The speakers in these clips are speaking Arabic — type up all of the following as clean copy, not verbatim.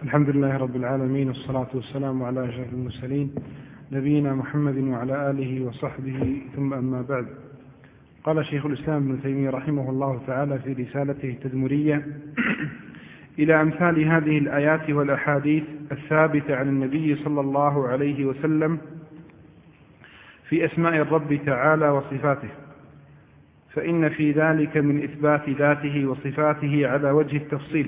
الحمد لله رب العالمين، والصلاة والسلام على أشرف المرسلين نبينا محمد وعلى آله وصحبه، ثم أما بعد. قال شيخ الإسلام ابن تيمية رحمه الله تعالى في رسالته التدمرية: إلى أمثال هذه الآيات والأحاديث الثابتة عن النبي صلى الله عليه وسلم في أسماء الرب تعالى وصفاته، فإن في ذلك من إثبات ذاته وصفاته على وجه التفصيل،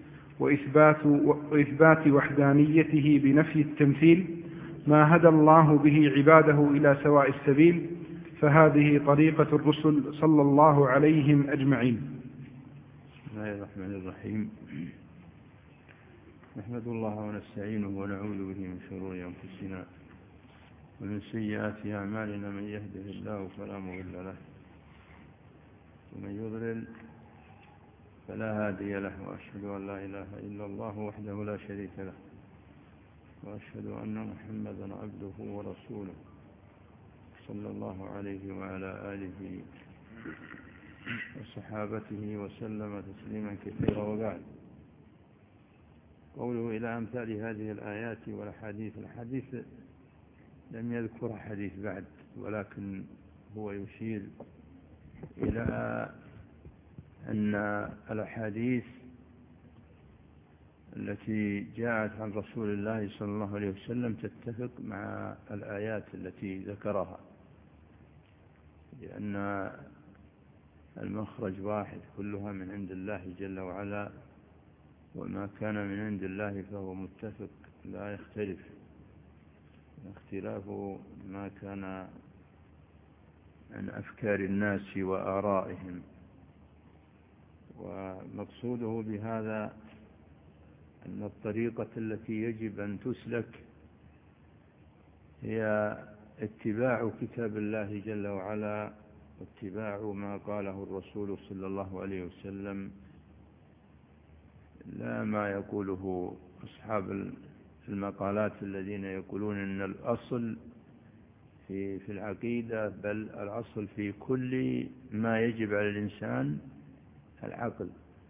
وإثبات وحدانيته بنفي التمثيل، ما هدى الله به عباده إلى سواء السبيل، فهذه طريقة الرسل صلى الله عليهم أجمعين. بسم الله الرحمن الرحيم. نحمد الله ونستعينه ونعوذ به من شرور أنفسنا ومن سيئات أعمالنا، من يهده الله فلا مضل له ومن يضلل فلا هادي له، وأشهد أن لا إله إلا الله وحده لا شريك له، وأشهد أن محمدا عبده ورسوله صلى الله عليه وعلى آله وصحابته وسلم تسليما كثيرا. وبعد، قوله إلى أمثال هذه الآيات والأحاديث. الحديث لم يذكر حديث بعد، ولكن هو يشير إلى أن الأحاديث التي جاءت عن رسول الله صلى الله عليه وسلم تتفق مع الآيات التي ذكرها، لأن المخرج واحد، كلها من عند الله جل وعلا، وما كان من عند الله فهو متفق لا يختلف، اختلاف ما كان عن أفكار الناس وآرائهم. ومقصوده بهذا أن الطريقة التي يجب أن تسلك هي اتباع كتاب الله جل وعلا، واتباع ما قاله الرسول صلى الله عليه وسلم، لا ما يقوله أصحاب المقالات الذين يقولون أن الأصل في العقيدة، بل الأصل في كل ما يجب على الإنسان العقل،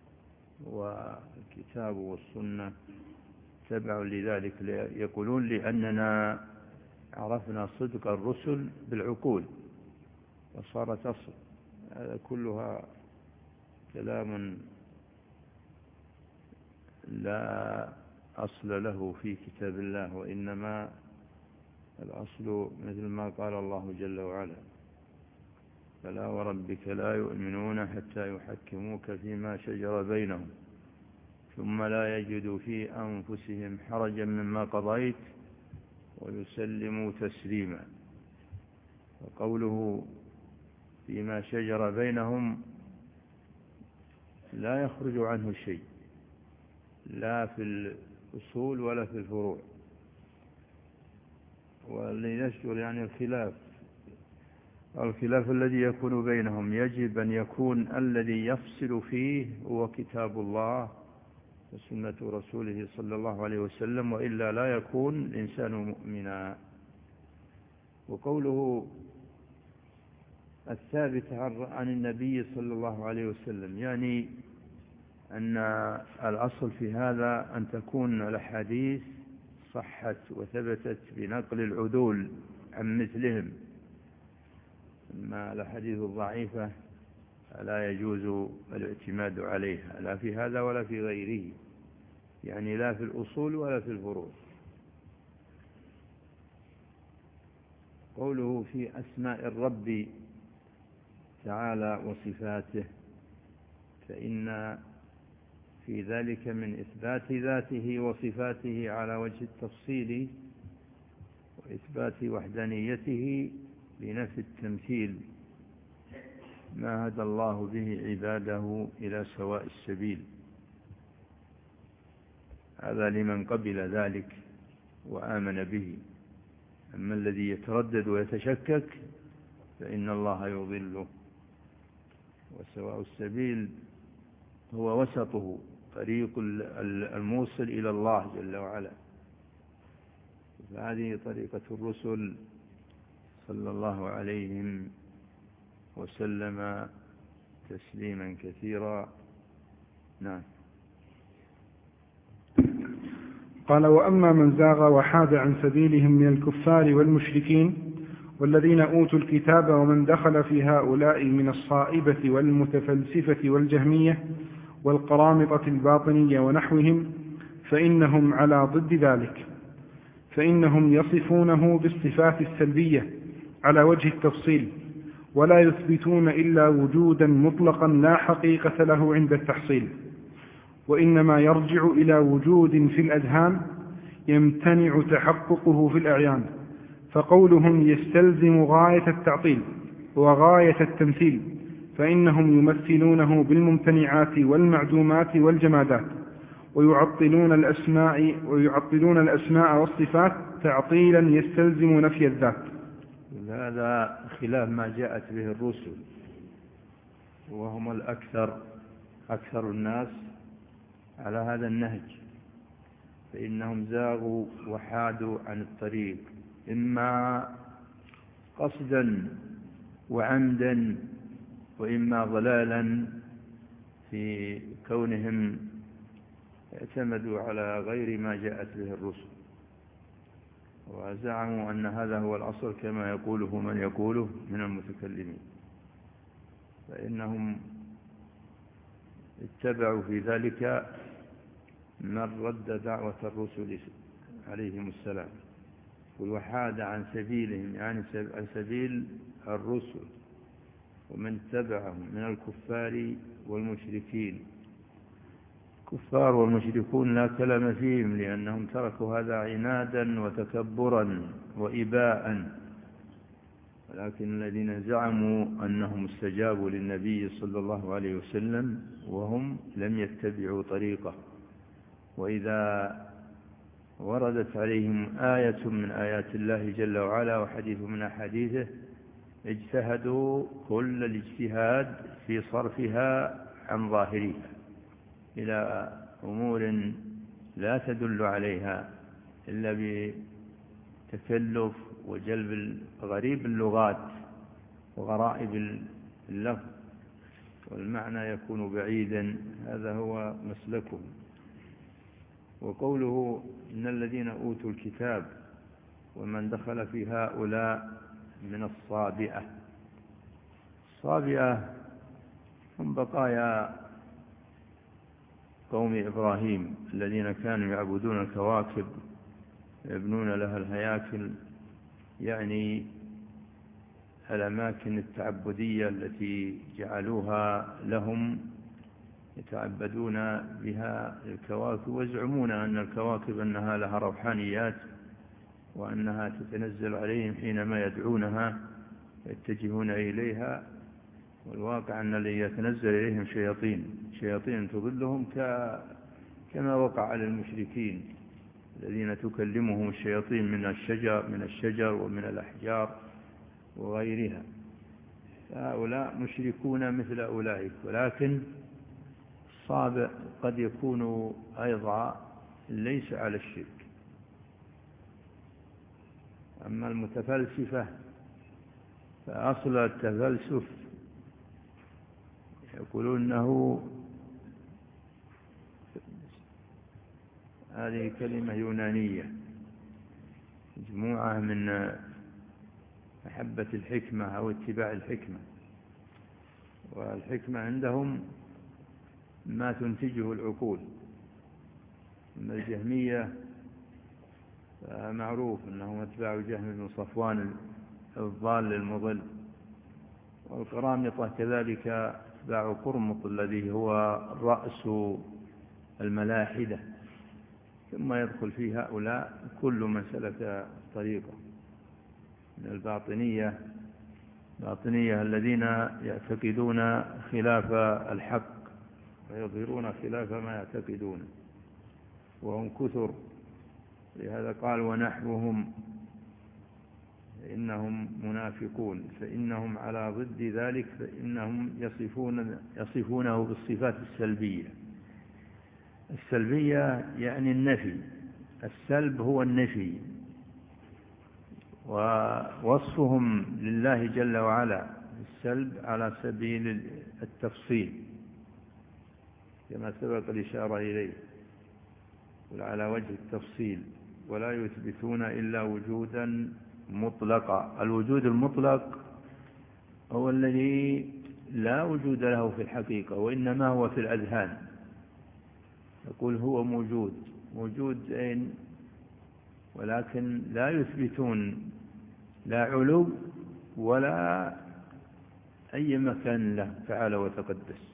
والكتاب والسنة تبع لذلك. يقولون لأننا عرفنا صدق الرسل بالعقول وصارت أصل. هذا كلها كلام لا أصل له في كتاب الله، وإنما الأصل مثل ما قال الله جل وعلا: فلا وربك لا يؤمنون حتى يحكموك فيما شجر بينهم ثم لا يجدوا في أنفسهم حرجا مما قضيت ويسلموا تسليما. وقوله فيما شجر بينهم لا يخرج عنه شيء، لا في الأصول ولا في الفروع. ولنشجر يعني الخلاف الذي يكون بينهم يجب أن يكون الذي يفصل فيه هو كتاب الله وسنة رسوله صلى الله عليه وسلم، وإلا لا يكون الإنسان مؤمنا. وقوله الثابت عن النبي صلى الله عليه وسلم، يعني أن الأصل في هذا أن تكون الأحاديث صحت وثبتت بنقل العدول عن مثلهم. أما الأحاديث الضعيفة لا يجوز الاعتماد عليها، لا في هذا ولا في غيره، يعني لا في الأصول ولا في الفروع. قوله في أسماء الرب تعالى وصفاته، فإن في ذلك من إثبات ذاته وصفاته على وجه التفصيل، وإثبات وحدانيته بنفي التمثيل، ما هدى الله به عباده إلى سواء السبيل. هذا لمن قبل ذلك وآمن به. أما الذي يتردد ويتشكك فإن الله يضله. وسواء السبيل هو وسطه، طريق الموصل إلى الله جل وعلا. فهذه طريقة الرسل صلى الله عليهم وسلم تسليما كثيرا. نعم. قال: وأما من زاغ وحاد عن سبيلهم من الكفار والمشركين والذين أوتوا الكتاب ومن دخل في هؤلاء من الصائبة والمتفلسفة والجهمية والقرامطة الباطنية ونحوهم فإنهم على ضد ذلك، فإنهم يصفونه بالصفات السلبية على وجه التفصيل، ولا يثبتون إلا وجودا مطلقا لا حقيقة له عند التحصيل، وإنما يرجع إلى وجود في الأذهان يمتنع تحققه في الأعيان، فقولهم يستلزم غاية التعطيل وغاية التمثيل، فإنهم يمثلونه بالممتنعات والمعدومات والجمادات، ويعطلون الأسماء والصفات تعطيلا يستلزم نفي الذات. هذا خلاف ما جاءت به الرسل، وهم أكثر الناس على هذا النهج، فإنهم زاغوا وحادوا عن الطريق، إما قصدا وعمدا، وإما ضلالا في كونهم اعتمدوا على غير ما جاءت به الرسل، وزعموا أن هذا هو الأصل كما يقوله من يقوله من المتكلمين، فإنهم اتبعوا في ذلك من رد دعوة الرسل عليهم السلام، وحاد عن سبيلهم يعني عن سبيل الرسل، ومن تبعهم من الكفار والمشركين. الكفار والمشركون لا كلام فيهم، لأنهم تركوا هذا عنادا وتكبرا وإباء، ولكن الذين زعموا أنهم استجابوا للنبي صلى الله عليه وسلم وهم لم يتبعوا طريقه، وإذا وردت عليهم آية من آيات الله جل وعلا وحديث من أحاديثه اجتهدوا كل الاجتهاد في صرفها عن ظاهرها إلى أمور لا تدل عليها إلا بتكلف وجلب غريب اللغات وغرائب اللفظ، والمعنى يكون بعيدا. هذا هو مسلكهم. وقوله إن الذين أوتوا الكتاب ومن دخل في هؤلاء من الصابئة. الصابئة هم بقايا قوم إبراهيم الذين كانوا يعبدون الكواكب، يبنون لها الهياكل، يعني الأماكن التعبدية التي جعلوها لهم يتعبدون بها الكواكب، ويزعمون أن الكواكب أنها لها روحانيات وأنها تتنزل عليهم حينما يدعونها يتجهون إليها، والواقع أن الذي يتنزل إليهم شياطين تضلهم كما وقع على المشركين الذين تكلمهم الشياطين من الشجر ومن الأحجار وغيرها. هؤلاء مشركون مثل أولئك، ولكن الصابئ قد يكون أيضا ليس على الشرك. أما المتفلسفة فأصل التفلسف يقولون أنه هذه كلمة يونانية مجموعة من محبة الحكمة أو اتباع الحكمة، والحكمة عندهم ما تنتجه العقول. أما الجهمية فمعروف أنهم اتباع جهم بن صفوان الضال المضل، والقرامطة كذلك اتباع قرمط الذي هو رأس الملاحدة. ثم يدخل في هؤلاء كل من سلك طريقه من الباطنية الذين يعتقدون خلاف الحق ويظهرون خلاف ما يعتقدون، وهم كثر. لهذا قال ونحوهم إنهم منافقون، فإنهم على ضد ذلك، فإنهم يصفونه بالصفات السلبية يعني النفي. السلب هو النفي، ووصفهم لله جل وعلا السلب على سبيل التفصيل كما سبق الإشارة إليه. على وجه التفصيل، ولا يثبتون إلا وجودا مطلقا. الوجود المطلق هو الذي لا وجود له في الحقيقة، وإنما هو في الأذهان. يقول هو موجود أين، ولكن لا يثبتون لا علو ولا أي مكان له تعالى وتقدس.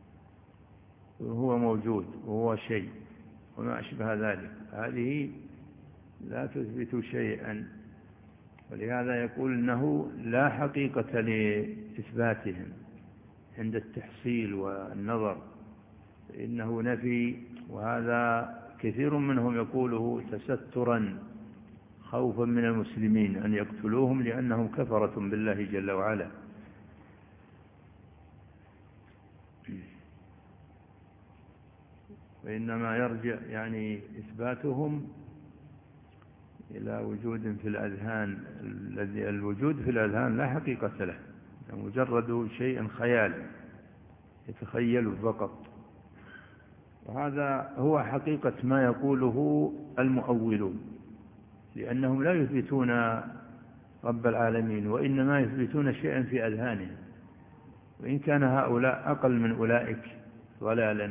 هو موجود وهو شيء وما أشبه ذلك، هذه لا تثبت شيئا. ولهذا يقول إنه لا حقيقة لإثباتهم عند التحصيل والنظر، إنه نفي. وهذا كثير منهم يقوله تسترا خوفا من المسلمين أن يقتلوهم لأنهم كفرة بالله جل وعلا. وإنما يرجع يعني إثباتهم إلى وجود في الأذهان. الوجود في الأذهان لا حقيقة له، مجرد شيء خيال يتخيل فقط. وهذا هو حقيقة ما يقوله المؤولون، لأنهم لا يثبتون رب العالمين، وإنما يثبتون شيئا في أذهانهم، وإن كان هؤلاء أقل من أولئك ضلالا.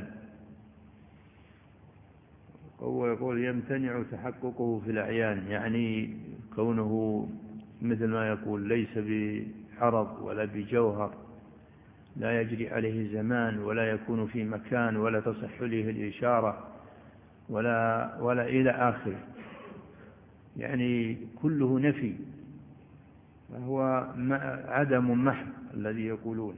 هو يقول يمتنع تحققه في الأعيان، يعني كونه مثل ما يقول ليس بعرض ولا بجوهر، لا يجري عليه زمان ولا يكون في مكان ولا تصح له الإشارة ولا إلى آخره، يعني كله نفي، فهو عدم محض الذي يقولونه.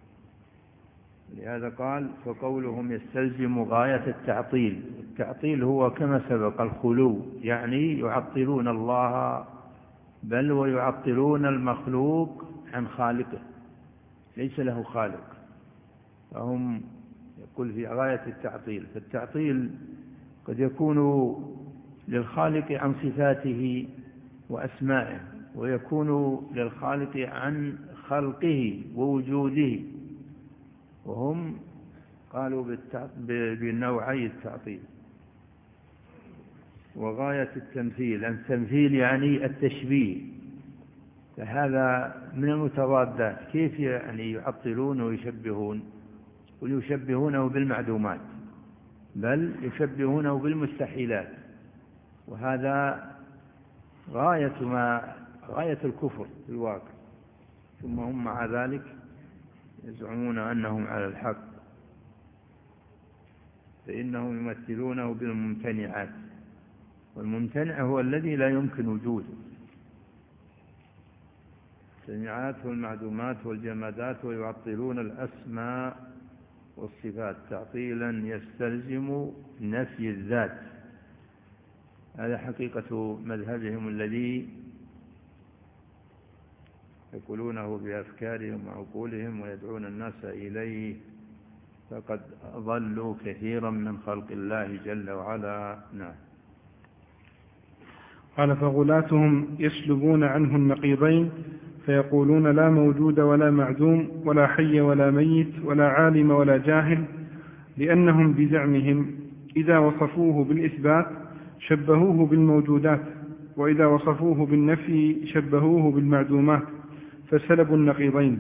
لهذا قال فقولهم يستلزم غاية التعطيل. التعطيل هو كما سبق الخلو، يعني يعطلون الله بل ويعطلون المخلوق عن خالقه، ليس له خالق، فهم يقول في غاية التعطيل. فالتعطيل قد يكون للخالق عن صفاته وأسمائه، ويكون للخالق عن خلقه ووجوده، وهم قالوا بنوعي التعطيل. وغاية التمثيل، التمثيل يعني التشبيه، فهذا من المتضادات. كيف يعني يعطلون ويشبهون؟ ويشبهونه بالمعدومات، بل يشبهونه بالمستحيلات، وهذا غاية الكفر في الواقع. ثم هم مع ذلك يزعمون أنهم على الحق، فإنهم يمثلونه بالممتنعات، والممتنع هو الذي لا يمكن وجوده. الممتنعات والمعدومات والجمادات، ويعطلون الأسماء والصفات تعطيلا يستلزم نفي الذات. هذا حقيقة مذهبهم الذي يقولونه بأفكارهم وعقولهم ويدعون الناس إليه، فقد ضلوا كثيرا من خلق الله جل وعلا. نعم. قال فغلاتهم يسلبون عنه النقيضين، فيقولون لا موجود ولا معدوم ولا حي ولا ميت ولا عالم ولا جاهل، لأنهم بزعمهم إذا وصفوه بالإثبات شبهوه بالموجودات، وإذا وصفوه بالنفي شبهوه بالمعدومات، فسلبوا النقيضين.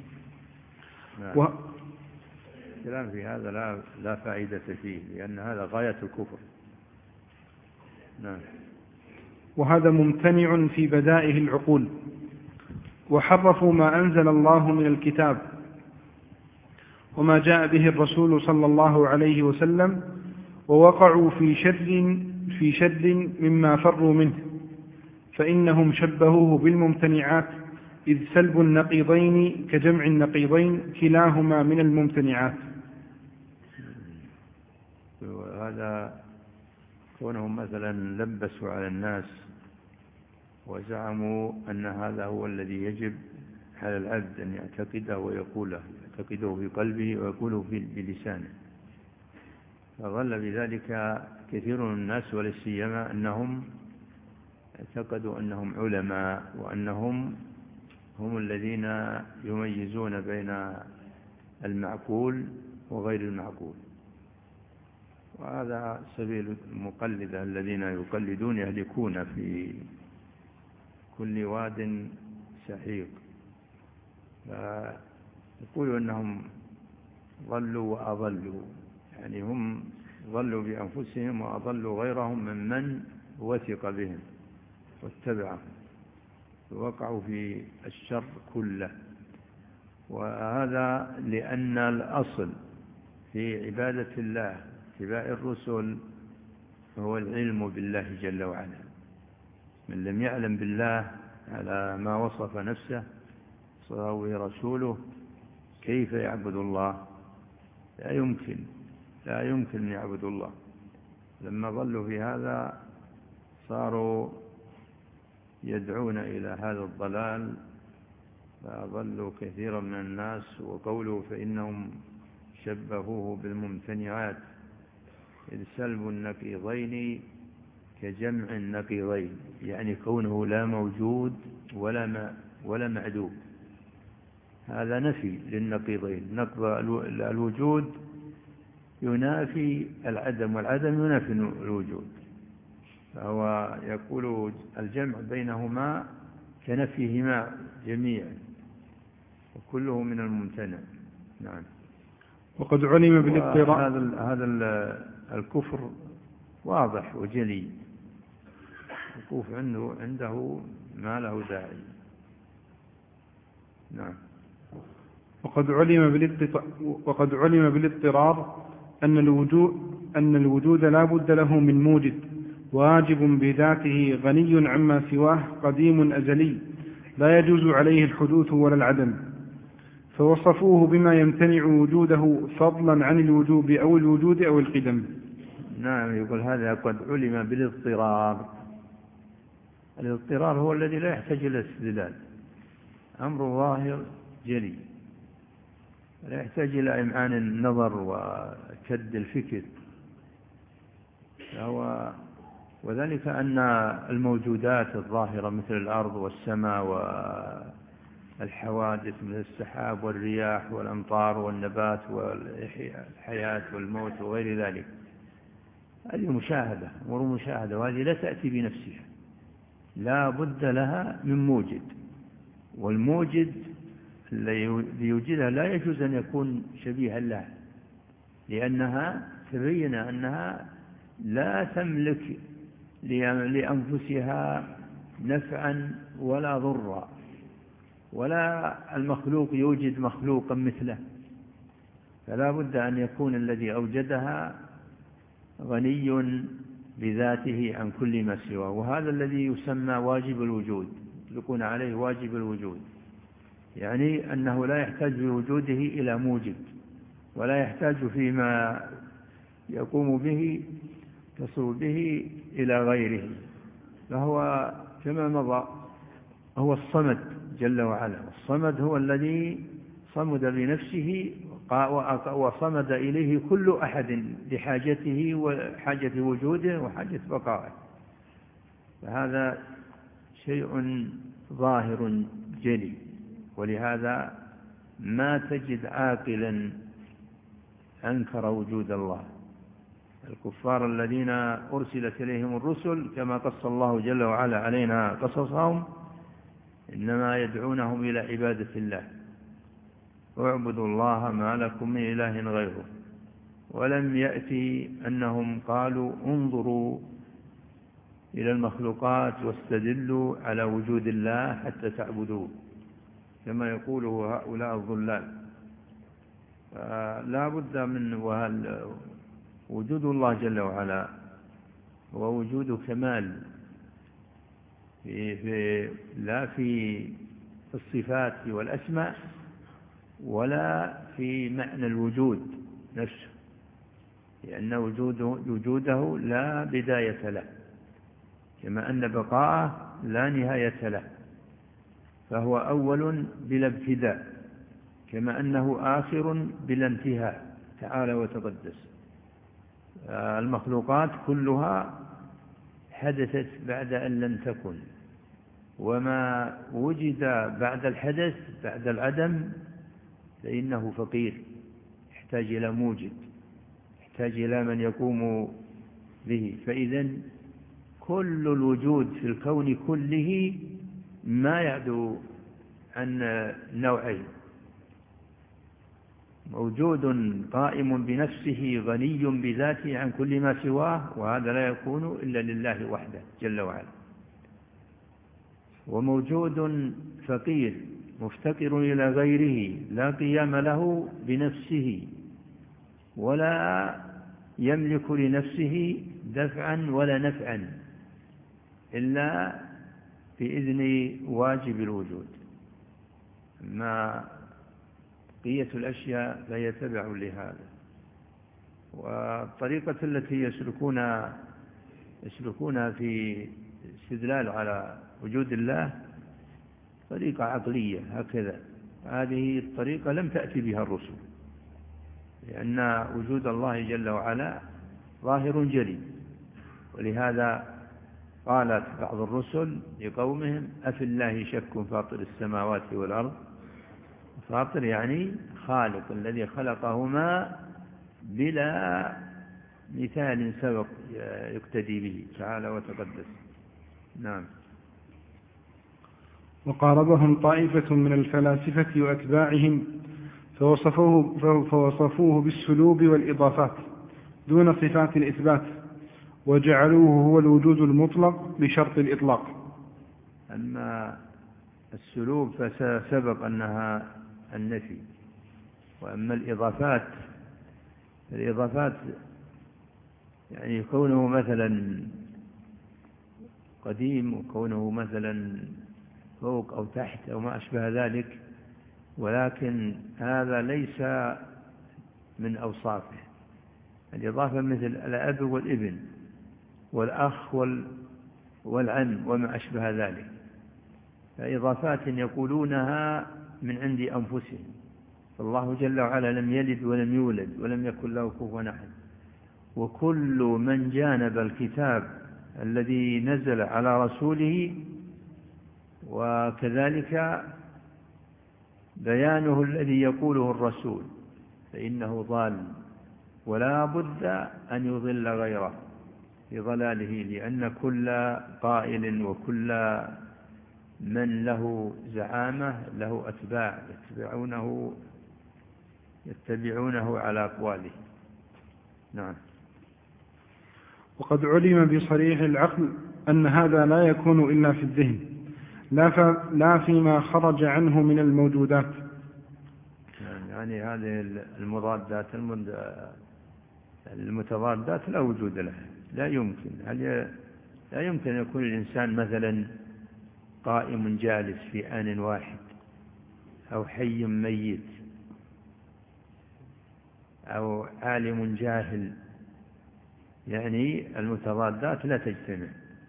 الكلام في هذا لا فائدة فيه، لأن هذا غاية الكفر. نعم. وهذا ممتنع في بدائه العقول، وحرفوا ما أنزل الله من الكتاب وما جاء به الرسول صلى الله عليه وسلم، ووقعوا في شر مما فروا منه، فإنهم شبهوه بالممتنعات، إذ سلب النقيضين كجمع النقيضين كلاهما من الممتنعات. وهذا كونهم مثلا لبسوا على الناس وزعموا أن هذا هو الذي يجب على العبد أن يعتقده ويقوله، يعتقده في قلبه ويقوله بلسانه، فظل بذلك كثير من الناس، ولا سيما أنهم اعتقدوا أنهم علماء، وأنهم هم الذين يميزون بين المعقول وغير المعقول. وهذا سبيل المقلدة الذين يقلدون يهلكون في كل واد سحيق. يقولوا أنهم ضلوا وأضلوا، يعني هم ضلوا بأنفسهم وأضلوا غيرهم ممن وثق بهم واتبعهم، ووقعوا في الشر كله. وهذا لأن الأصل في عبادة الله اتباع الرسل هو العلم بالله جل وعلا. من لم يعلم بالله على ما وصف نفسه صلى رسوله كيف يعبد الله؟ لا يمكن أن يعبد الله. لما ضلوا في هذا صاروا يدعون إلى هذا الضلال، فأضلوا كثيرا من الناس. وقوله فإنهم شبهوه بالممتنعات، إذ سلب النقيضين كجمع النقيضين، يعني كونه لا موجود ولا معدوم. هذا نفي للنقيضين. نقض الوجود ينافي العدم، والعدم ينافي الوجود، فهو يقول الجمع بينهما كنفيهما جميعا، وكله من الممتنع. نعم. وقد علم بالاضطرار هذا الكفر واضح وجلي، الوقوف عنده ما له داعي. نعم. وقد علم بالاضطرار أن الوجود لا بد له من موجد واجب بذاته غني عما سواه قديم أزلي لا يجوز عليه الحدوث ولا العدم، فوصفوه بما يمتنع وجوده فضلا عن الوجوب أو الوجود أو القدم. نعم. يقول هذا قد علم بالاضطرار. الاضطرار هو الذي لا يحتاج إلى استدلال، أمر ظاهر جلي لا يحتاج إلى إمعان النظر وكد الفكر. وذلك أن الموجودات الظاهرة مثل الأرض والسماء والحوادث مثل السحاب والرياح والأمطار والنبات والحياة والموت وغير ذلك، هذه مشاهدة، أمور مشاهدة، وهذه لا تأتي بنفسها، لا بد لها من موجد. والموجد الذي يوجدها لا يجوز أن يكون شبيها لها، لأنها تبين أنها لا تملك لأنفسها نفعا ولا ضرا، ولا المخلوق يوجد مخلوقا مثله، فلا بد أن يكون الذي أوجدها غني بذاته عن كل ما سواه. وهذا الذي يسمى واجب الوجود، يطلقون عليه واجب الوجود، يعني أنه لا يحتاج بوجوده إلى موجب، ولا يحتاج فيما يقوم به تصل به إلى غيره، فهو كما مضى هو الصمد جل وعلا. الصمد هو الذي صمد بنفسه وصمد إليه كل أحد لحاجته وحاجة وجوده وحاجة بقائه، فهذا شيء ظاهر جلي. ولهذا ما تجد عاقلا أنكر وجود الله. الكفار الذين أرسلت إليهم الرسل كما قص الله جل وعلا علينا قصصهم إنما يدعونهم إلى عبادة الله، واعبدوا الله ما لكم من إله غيره. ولم يأتي أنهم قالوا انظروا إلى المخلوقات واستدلوا على وجود الله حتى تعبدوه كما يقوله هؤلاء الضلال. لا بد من وجود الله جل وعلا هو وجود كمال لا في الصفات والأسماء ولا في معنى الوجود نفسه، لأن وجوده لا بداية له، كما أن بقاءه لا نهاية له، فهو أول بلا ابتداء، كما أنه آخر بلا انتهاء تعالى وتقدس. المخلوقات كلها حدثت بعد أن لم تكن، وما وجد بعد الحدث بعد العدم فإنه فقير، يحتاج إلى موجد، يحتاج إلى من يقوم به. فإذا كل الوجود في الكون كله ما يعدو عن نوعين: موجود قائم بنفسه غني بذاته عن كل ما سواه، وهذا لا يكون إلا لله وحده جل وعلا، وموجود فقير مفتقر إلى غيره لا قيام له بنفسه ولا يملك لنفسه دفعا ولا نفعا إلا بإذن واجب الوجود. ما بقية الأشياء فهي تبع لهذا. والطريقة التي يسلكونها في استدلال على وجود الله طريقة عقلية هكذا. هذه الطريقة لم تأتي بها الرسل، لأن وجود الله جل وعلا ظاهر جلي. ولهذا قالت بعض الرسل لقومهم: أفي الله شك فاطر السماوات والأرض. فاطر يعني خالق، الذي خلقهما بلا مثال سبق يقتدي به تعالى وتقدس. نعم. وقاربهم طائفة من الفلاسفة وأتباعهم فوصفوه بالسلوب والإضافات دون صفات الإثبات، وجعلوه هو الوجود المطلق بشرط الإطلاق. أما السلوب فسبق أنها النفي. وأما الإضافات يعني كونه مثلا قديم، وكونه مثلا فوق أو تحت أو ما أشبه ذلك، ولكن هذا ليس من أوصافه. الإضافة مثل الأب والابن والأخ والعم وما أشبه ذلك، فإضافات يقولونها من عند أنفسهم. فالله جل وعلا لم يلد ولم يولد ولم يكن له كفوا أحد. وكل من جانب الكتاب الذي نزل على رسوله وكذلك بيانه الذي يقوله الرسول فإنه ضال، ولا بد أن يضل غيره في ضلاله، لأن كل قائل وكل من له زعامة له أتباع يتبعونه على أقواله. نعم. وقد علم بصريح العقل أن هذا لا يكون إلا في الذهن، لا فيما خرج عنه من الموجودات. يعني هذه المتضادات لا وجود لها، لا يمكن أن يكون الإنسان مثلا قائم جالس في آن واحد، أو حي ميت، أو عالم جاهل. يعني المتضادات لا تجتمع.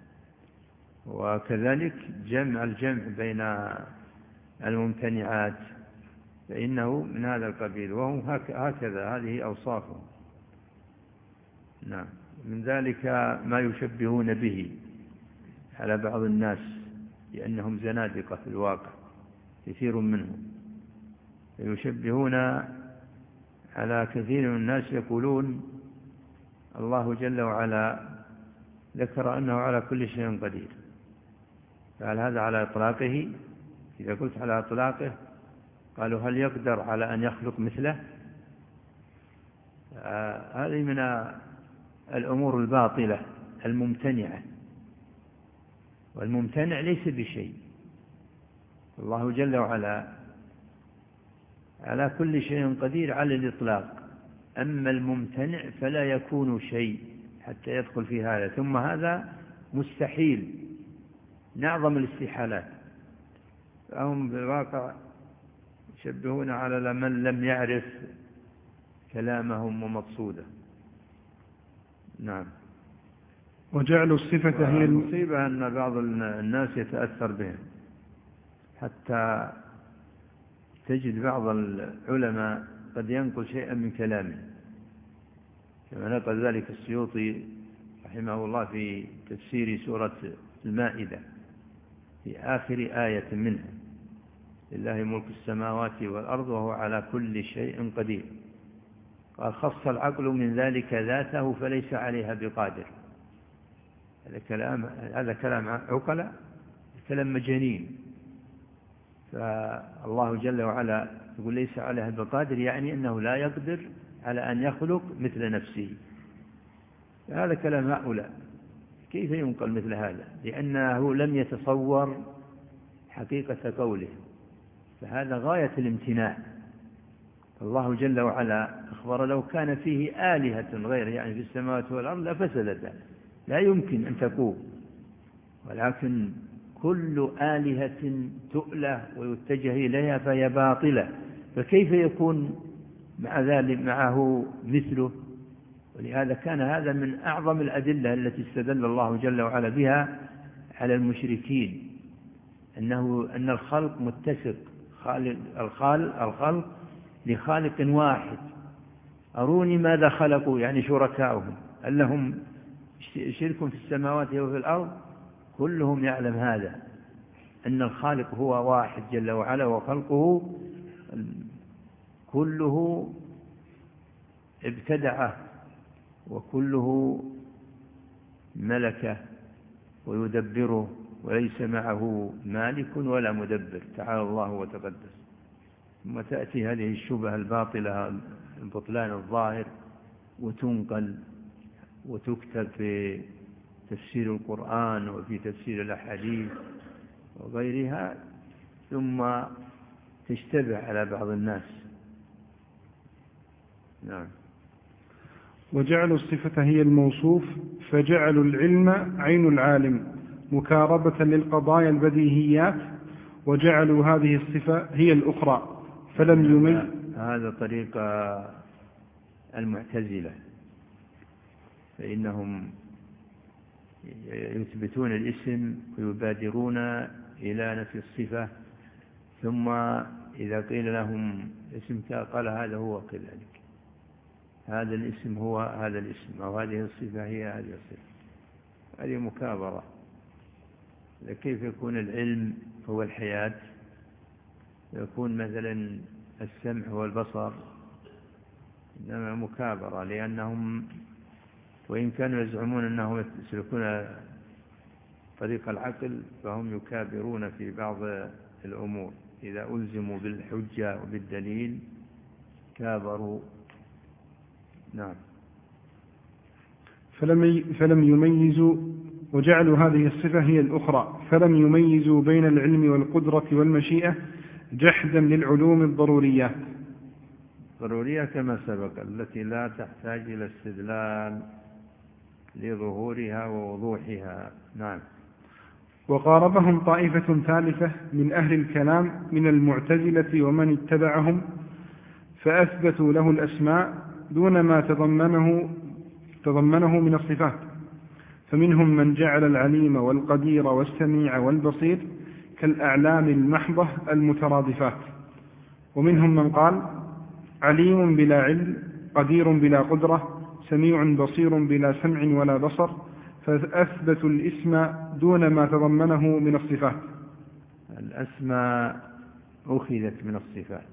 وكذلك الجمع بين الممتنعات فإنه من هذا القبيل، وهم هكذا، هذه أوصافهم. نعم. من ذلك ما يشبهون به على بعض الناس لأنهم زنادقة في الواقع، كثير منهم يشبهون على كثير من الناس، يقولون الله جل وعلا ذكر أنه على كل شيء قدير، فهل هذا على إطلاقه؟ إذا قلت على إطلاقه قالوا هل يقدر على أن يخلق مثله؟ هذه من الأمور الباطلة الممتنعة، والممتنع ليس بشيء. الله جل وعلا على كل شيء قدير على الإطلاق، أما الممتنع فلا يكون شيء حتى يدخل في هذا، ثم هذا مستحيل، نعظم الاستحالات. فهم بالواقع يشبهون على من لم يعرف كلامهم ومقصوده. نعم. وجعلوا الصفة هي المصيبة أن بعض الناس يتأثر بهم، حتى تجد بعض العلماء قد ينقل شيئا من كلامه، كما نقل ذلك السيوطي رحمه الله في تفسير سورة المائدة في آخر آية منها: لله ملك السماوات والأرض وهو على كل شيء قدير. قال خص العقل من ذلك ذاته فليس عليها بقادر. هذا كلام عقلاء، كلام مجانين. فالله جل وعلا يقول ليس عليها بقادر، يعني أنه لا يقدر على أن يخلق مثل نفسه. هذا كلام هؤلاء، كيف ينقل مثل هذا؟ لأنه لم يتصور حقيقة قوله، فهذا غاية الامتناع. الله جل وعلا أخبر لو كان فيه آلهة غير، يعني في السماوات والأرض، لفسدتا، لا يمكن أن تكون. ولكن كل آلهة تؤله ويتجه إليها فهي باطلة، فكيف يكون مع ذلك معه مثله؟ ولهذا كان هذا من أعظم الأدلة التي استدل الله جل وعلا بها على المشركين، أن الخلق متسق، الخلق لخالق واحد. أروني ماذا خلقوا، يعني شركاؤهم، هل لهم شرك في السماوات وفي الأرض؟ كلهم يعلم هذا، أن الخالق هو واحد جل وعلا، وخلقه كله ابتدعه، وكله ملكه ويدبره، وليس معه مالك ولا مدبر، تعالى الله وتقدس. ثم تأتي هذه الشبهة الباطلة، البطلان الظاهر، وتنقل وتكتب في تفسير القرآن وفي تفسير الأحاديث وغيرها، ثم تشتبه على بعض الناس. نعم. وجعلوا الصفة هي الموصوف، فجعلوا العلم عين العالم مكاربة للقضايا البديهيات، وجعلوا هذه الصفة هي الأخرى فلم يميز. هذا طريق المعتزلة، فإنهم يثبتون الاسم ويبادرون إلى نفي الصفة، ثم إذا قيل لهم اسم قال هذا هو كذلك، هذا الاسم هو هذا الاسم، أو هذه الصفة هي هذه الصفة. هذه مكابرة. كيف يكون العلم هو الحياة، يكون مثلا السمع هو البصر؟ إنما مكابرة، لأنهم وإن كانوا يزعمون أنهم يسلكون طريق العقل، فهم يكابرون في بعض الأمور. إذا ألزموا بالحجة وبالدليل كابروا. نعم. فلم يميزوا، وجعلوا هذه الصفة هي الأخرى فلم يميزوا بين العلم والقدرة والمشيئة، جحدا للعلوم الضروريات. ضرورية كما سبق، التي لا تحتاج إلى استدلال لظهورها ووضوحها. نعم. وقاربهم طائفة ثالثة من أهل الكلام من المعتزلة ومن اتبعهم، فأثبتوا له الأسماء دون ما تضمنه من الصفات، فمنهم من جعل العليم والقدير والسميع والبصير كالأعلام المحضة المترادفات، ومنهم من قال عليم بلا علم، قدير بلا قدرة، سميع بصير بلا سمع ولا بصر، فأثبتوا الاسم دون ما تضمنه من الصفات. الأسماء أخذت من الصفات،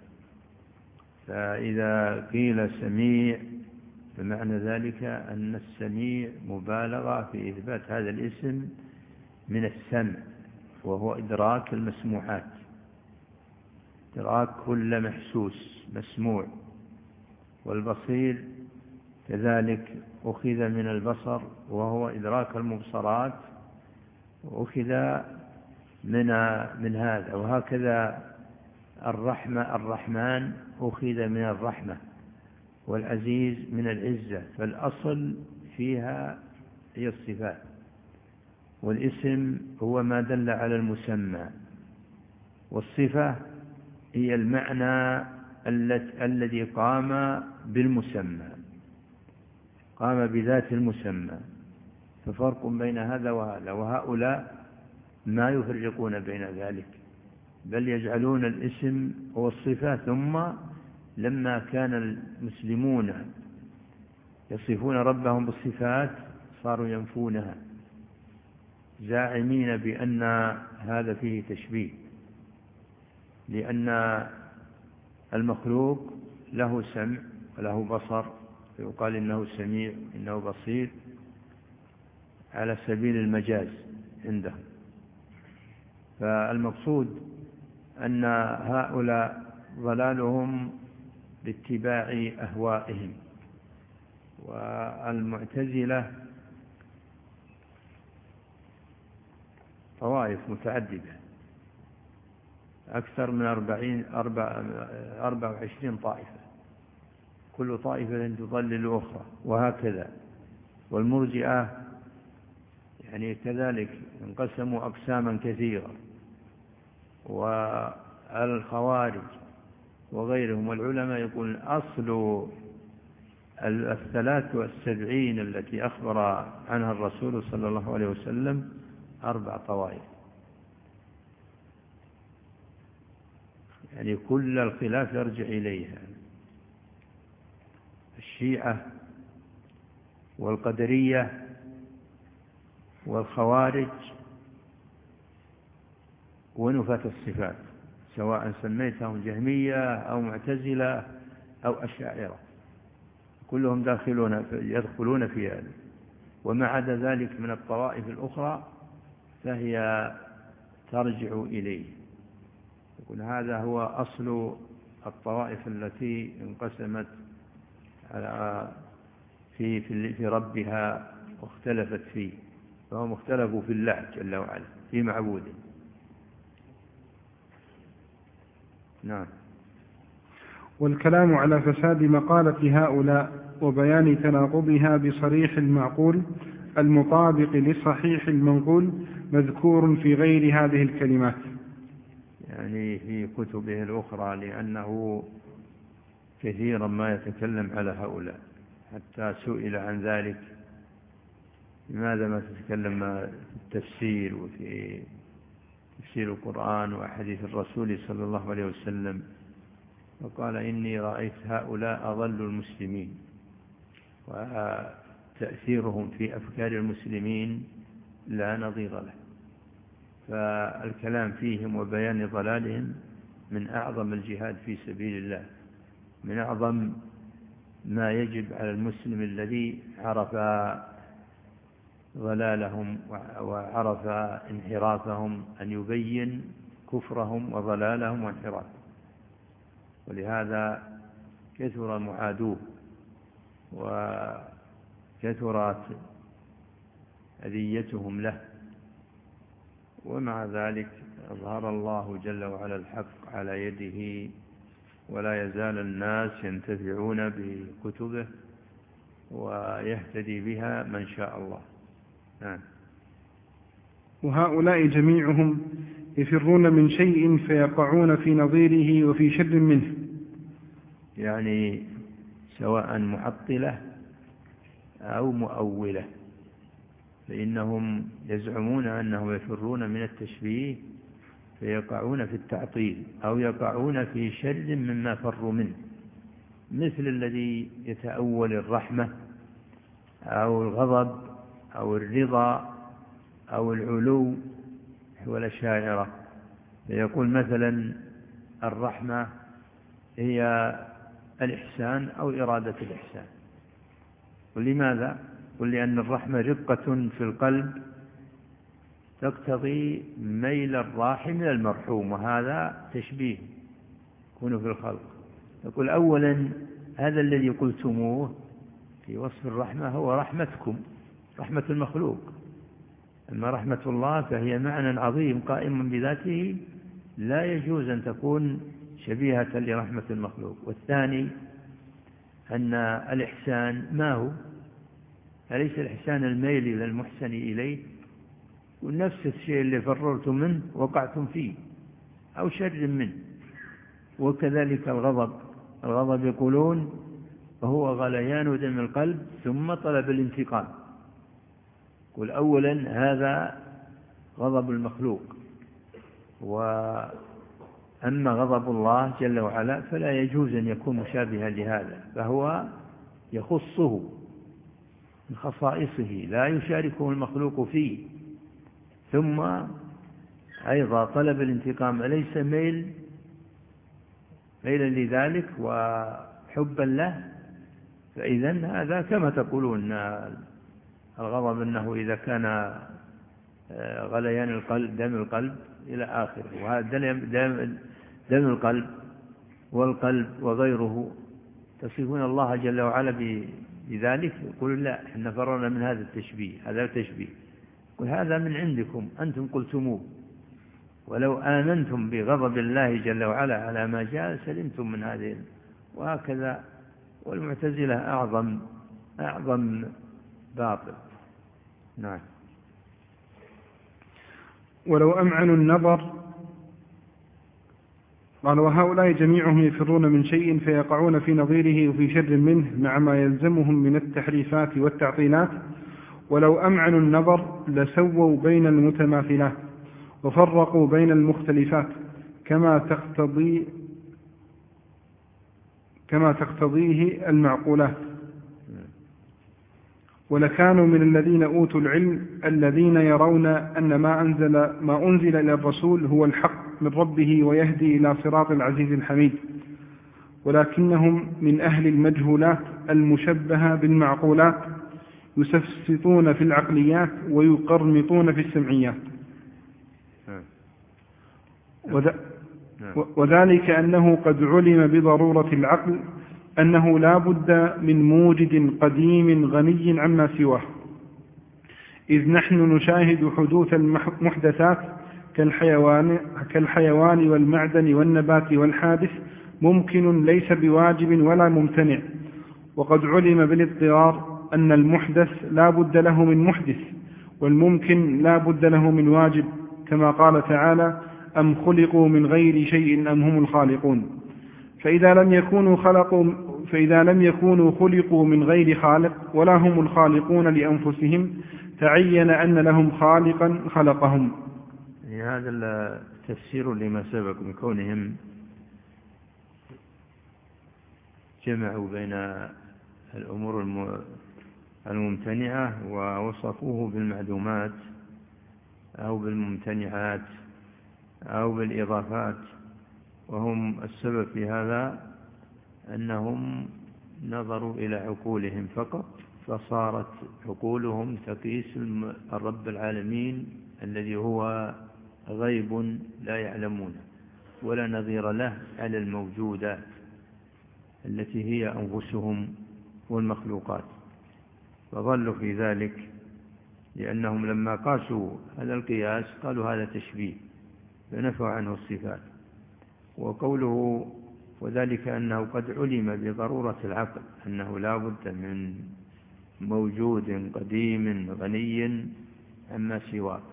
فإذا قيل سميع فمعنى ذلك أن السميع مبالغة في إثبات هذا الاسم من السمع، وهو إدراك المسموعات، إدراك كل محسوس مسموع. والبصير كذلك أخذ من البصر، وهو إدراك المبصرات، وأخذ من هذا. وهكذا الرحمن أخذ من الرحمة، والعزيز من العزة. فالأصل فيها هي الصفات، والاسم هو ما دل على المسمى، والصفة هي المعنى الذي قام بالمسمى، قام بذات المسمى. ففرق بين هذا وهذا، وهؤلاء ما يفرقون بين ذلك، بل يجعلون الاسم هو الصفة، ثم لما كان المسلمون يصفون ربهم بالصفات صاروا ينفونها، زاعمين بأن هذا فيه تشبيه، لأن المخلوق له سمع له بصر فيقال إنه سميع إنه بصير على سبيل المجاز عندهم. فالمقصود أن هؤلاء ضلالهم باتباع أهوائهم. والمعتزلة طوائف متعددة أكثر من 24 طائفة، كل طائفة تضلل الأخرى وهكذا. والمرجئة يعني كذلك انقسموا أقساما كثيرة، والخوارج وغيرهم. والعلماء يقول أصل 73 التي أخبر عنها الرسول صلى الله عليه وسلم 4 طوائف، يعني كل الخلاف يرجع إليها: الشيعة والقدرية والخوارج ونفاة الصفات، سواء سميتهم جهمية أو معتزلة أو أشاعرة، كلهم يدخلون في هذا. وما عدا ذلك من الطوائف الأخرى فهي ترجع إليه. يقول هذا هو أصل الطوائف التي انقسمت في ربها واختلفت فيه، فهم اختلفوا في الله جل وعلا في معبوده. نعم. والكلام على فساد مقالة هؤلاء وبيان تناقضها بصريح المعقول المطابق لصحيح المنقول مذكور في غير هذه الكلمات، يعني في كتبه الأخرى، لأنه كثيرا ما يتكلم على هؤلاء، حتى سئل عن ذلك: لماذا ما تتكلم في التفسير وفي تفسير القرآن وأحاديث الرسول صلى الله عليه وسلم؟ فقال: إني رأيت هؤلاء أضل المسلمين، وتأثيرهم في أفكار المسلمين لا نظير له. فالكلام فيهم وبيان ضلالهم من أعظم الجهاد في سبيل الله، من أعظم ما يجب على المسلم الذي عرف ضلالهم وعرف انحرافهم أن يبين كفرهم وضلالهم وانحرافهم. ولهذا كثر معادوه وكثرت أذيتهم له، ومع ذلك أظهر الله جل وعلا الحق على يده، ولا يزال الناس ينتفعون بكتبه ويهتدي بها من شاء الله. نعم. وهؤلاء جميعهم يفرون من شيء فيقعون في نظيره وفي شر منه، يعني سواء معطلة أو مؤولة، فإنهم يزعمون أنهم يفرون من التشبيه فيقعون في التعطيل، أو يقعون في شر مما فروا منه، مثل الذي يتأول الرحمة أو الغضب أو الرضا أو العلو والأشاعرة. فيقول مثلا الرحمة هي الإحسان أو إرادة الإحسان. ولماذا؟ لأن الرحمة رقة في القلب تقتضي ميل الراحم إلى المرحوم، وهذا تشبيه يكون في الخلق. يقول أولا هذا الذي قلتموه في وصف الرحمة هو رحمتكم، رحمة المخلوق. أما رحمة الله فهي معنى عظيم قائم بذاته، لا يجوز أن تكون شبيهة لرحمة المخلوق. والثاني أن الإحسان ما هو؟ أليس الإحسان الميل إلى المحسن إليه؟ ونفس الشيء اللي فررتم منه وقعتم فيه أو شر منه. وكذلك الغضب يقولون وهو غليان دم القلب ثم طلب الانتقام. قل أولا هذا غضب المخلوق، وأما غضب الله جل وعلا فلا يجوز أن يكون مشابها لهذا، فهو يخصه من خصائصه لا يشاركه المخلوق فيه. ثم أيضا طلب الانتقام أليس ميلا لذلك وحبا له؟ فإذا هذا كما تقولون الغضب أنه إذا كان غليان القلب دم القلب إلى آخره، وهذا دم القلب والقلب وغيره تصفون الله جل وعلا بذلك، يقول لا احنا فررنا من هذا التشبيه، هذا تشبيه، يقول هذا من عندكم أنتم قلتموه، ولو آمنتم بغضب الله جل وعلا على ما جاء سلمتم من هذه. وهكذا. والمعتزلة أعظم باطل. نعم. ولو أمعنوا النظر، قال وهؤلاء جميعهم يفرون من شيء فيقعون في نظيره وفي شر منه مع ما يلزمهم من التحريفات والتعطيلات. ولو أمعنوا النظر لسووا بين المتماثلات وفرقوا بين المختلفات كما تقتضيه المعقولات، ولكانوا من الذين أوتوا العلم الذين يرون أن ما أنزل إلى الرسول هو الحق من ربه ويهدي إلى صراط العزيز الحميد، ولكنهم من أهل المجهولات المشبهة بالمعقولات يسفسطون في العقليات ويقرمطون في السمعيات. وذلك أنه قد علم بضرورة العقل أنه لا بد من موجد قديم غني عما سواه، إذ نحن نشاهد حدوث المحدثات كالحيوان والمعدن والنبات والحادث ممكن ليس بواجب ولا ممتنع، وقد علم بالاضطرار أن المحدث لا بد له من محدث والممكن لا بد له من واجب، كما قال تعالى أم خلقوا من غير شيء أم هم الخالقون. فإذا لم يكونوا خلقوا من غير خالق ولا هم الخالقون لأنفسهم تعين أن لهم خالقا خلقهم. هذا التفسير لما سبق من كونهم جمعوا بين الأمور الممتنعة ووصفوه بالمعدومات أو بالممتنعات أو بالإضافات، وهم السبب في هذا أنهم نظروا إلى عقولهم فقط، فصارت عقولهم تقيس الرب العالمين الذي هو غيب لا يعلمونه ولا نظير له على الموجودات التي هي أنفسهم والمخلوقات، فظلوا في ذلك لأنهم لما قاسوا هذا القياس قالوا هذا تشبيه فنفوا عنه الصفات. وقوله وذلك أنه قد علم بضرورة العقل أنه لا بد من موجود قديم غني عما سواه،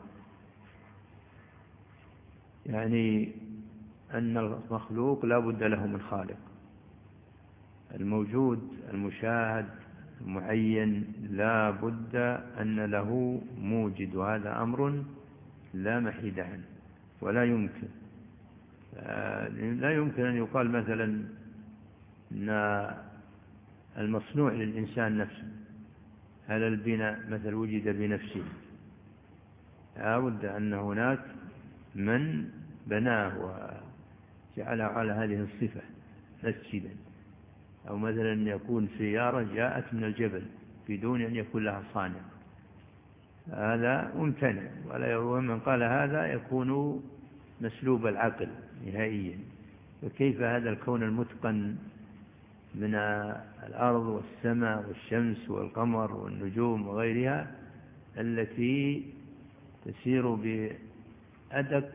يعني أن المخلوق لا بد له من خالق، الموجود المشاهد المعين لا بد أن له موجد، وهذا أمر لا محيد عنه ولا يمكن. لا يمكن أن يقال مثلا أن المصنوع للإنسان نفسه، هذا البناء مثل وجد بنفسه، لا بد أن هناك من بناه وجعله على هذه الصفة مسجدا، أو مثلا يكون سيارة جاءت من الجبل بدون أن يكون لها صانع، هذا ممتنع. ومن قال هذا يكون مسلوب العقل نهائيا. فكيف هذا الكون المتقن من الأرض والسماء والشمس والقمر والنجوم وغيرها التي تسير بأدق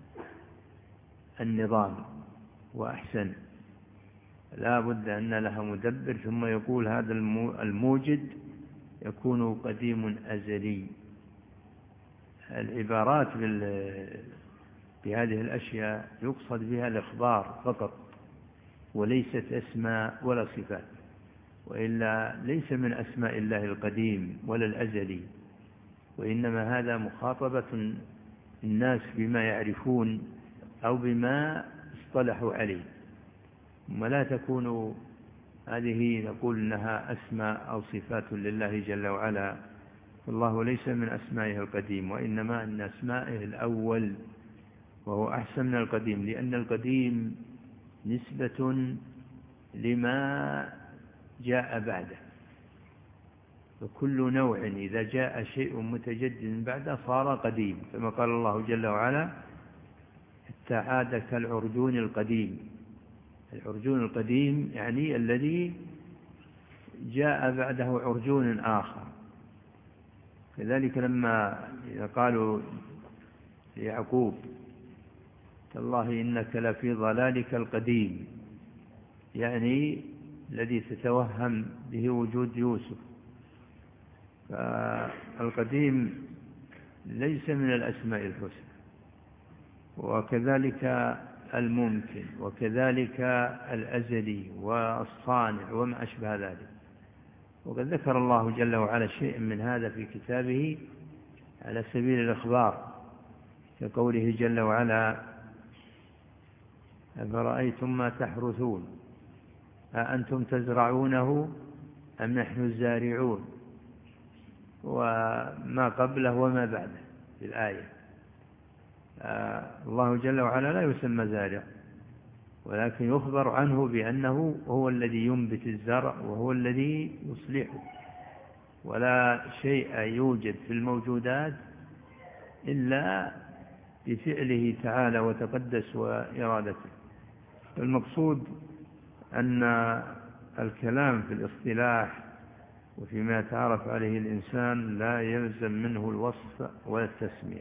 النظام وأحسن، لا بد أن لها مدبر. ثم يقول هذا الموجد يكون قديم أزلي. العبارات بهذه الأشياء يقصد بها الإخبار فقط وليست أسماء ولا صفات، وإلا ليس من أسماء الله القديم ولا الأزلي، وإنما هذا مخاطبة الناس بما يعرفون أو بما اصطلحوا عليه، ولا تكون هذه نقول إنها أسماء أو صفات لله جل وعلا. والله ليس من أسمائه القديم، وإنما من أسمائه الأول، وهو أحسن من القديم، لأن القديم نسبة لما جاء بعده، فكل نوع إذا جاء شيء متجدد بعده صار قديم، كما قال الله جل وعلا حتى عاد كالعرجون القديم. العرجون القديم يعني الذي جاء بعده عرجون آخر. كذلك لما قالوا ليعقوب تالله إنك لفي ضلالك القديم، يعني الذي تتوهم به وجود يوسف. فالقديم ليس من الأسماء الحسنى، وكذلك الممكن، وكذلك الأزلي والصانع وما أشبه ذلك. وقد ذكر الله جل وعلا شيء من هذا في كتابه على سبيل الإخبار، كقوله جل وعلا أفرأيتم ما تحرثون أأنتم تزرعونه أم نحن الزارعون، وما قبله وما بعده في الآية. الله جل وعلا لا يسمى زارع، ولكن يخبر عنه بأنه هو الذي ينبت الزرع وهو الذي يصلحه، ولا شيء يوجد في الموجودات إلا بفعله تعالى وتقدس وإرادته. المقصود أن الكلام في الاصطلاح وفيما يتعرف عليه الإنسان لا يلزم منه الوصف ولا التسمية.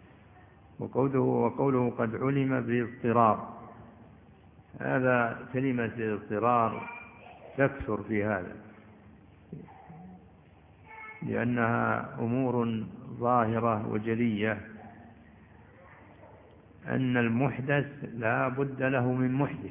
وقوله قد علم باضطرار، هذا كلمة الاضطرار تكثر في هذا، لأنها أمور ظاهرة وجلية، أن المحدث لا بد له من محدث،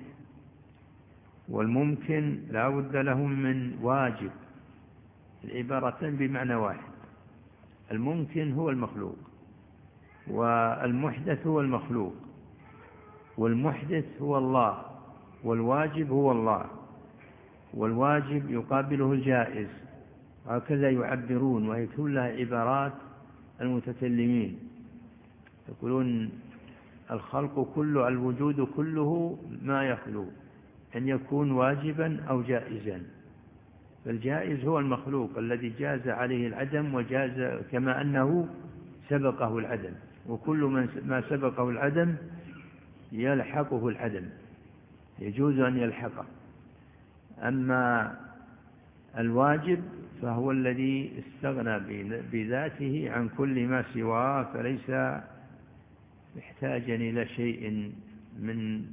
والممكن لا بد له من واجب. العبارتين بمعنى واحد، الممكن هو المخلوق، والمحدث هو المخلوق، والمحدث هو الله، والواجب هو الله، والواجب يقابله الجائز. هكذا يعبرون، وهي كلها عبارات المتكلمين. يقولون الخلق كله، الوجود كله ما يخلو أن يكون واجبا أو جائزا. فالجائز هو المخلوق الذي جاز عليه العدم، وجاز كما أنه سبقه العدم، وكل ما سبقه العدم يلحقه العدم، يجوز أن يلحقه. أما الواجب فهو الذي استغنى بذاته عن كل ما سواه، فليس محتاجا إلى شيء من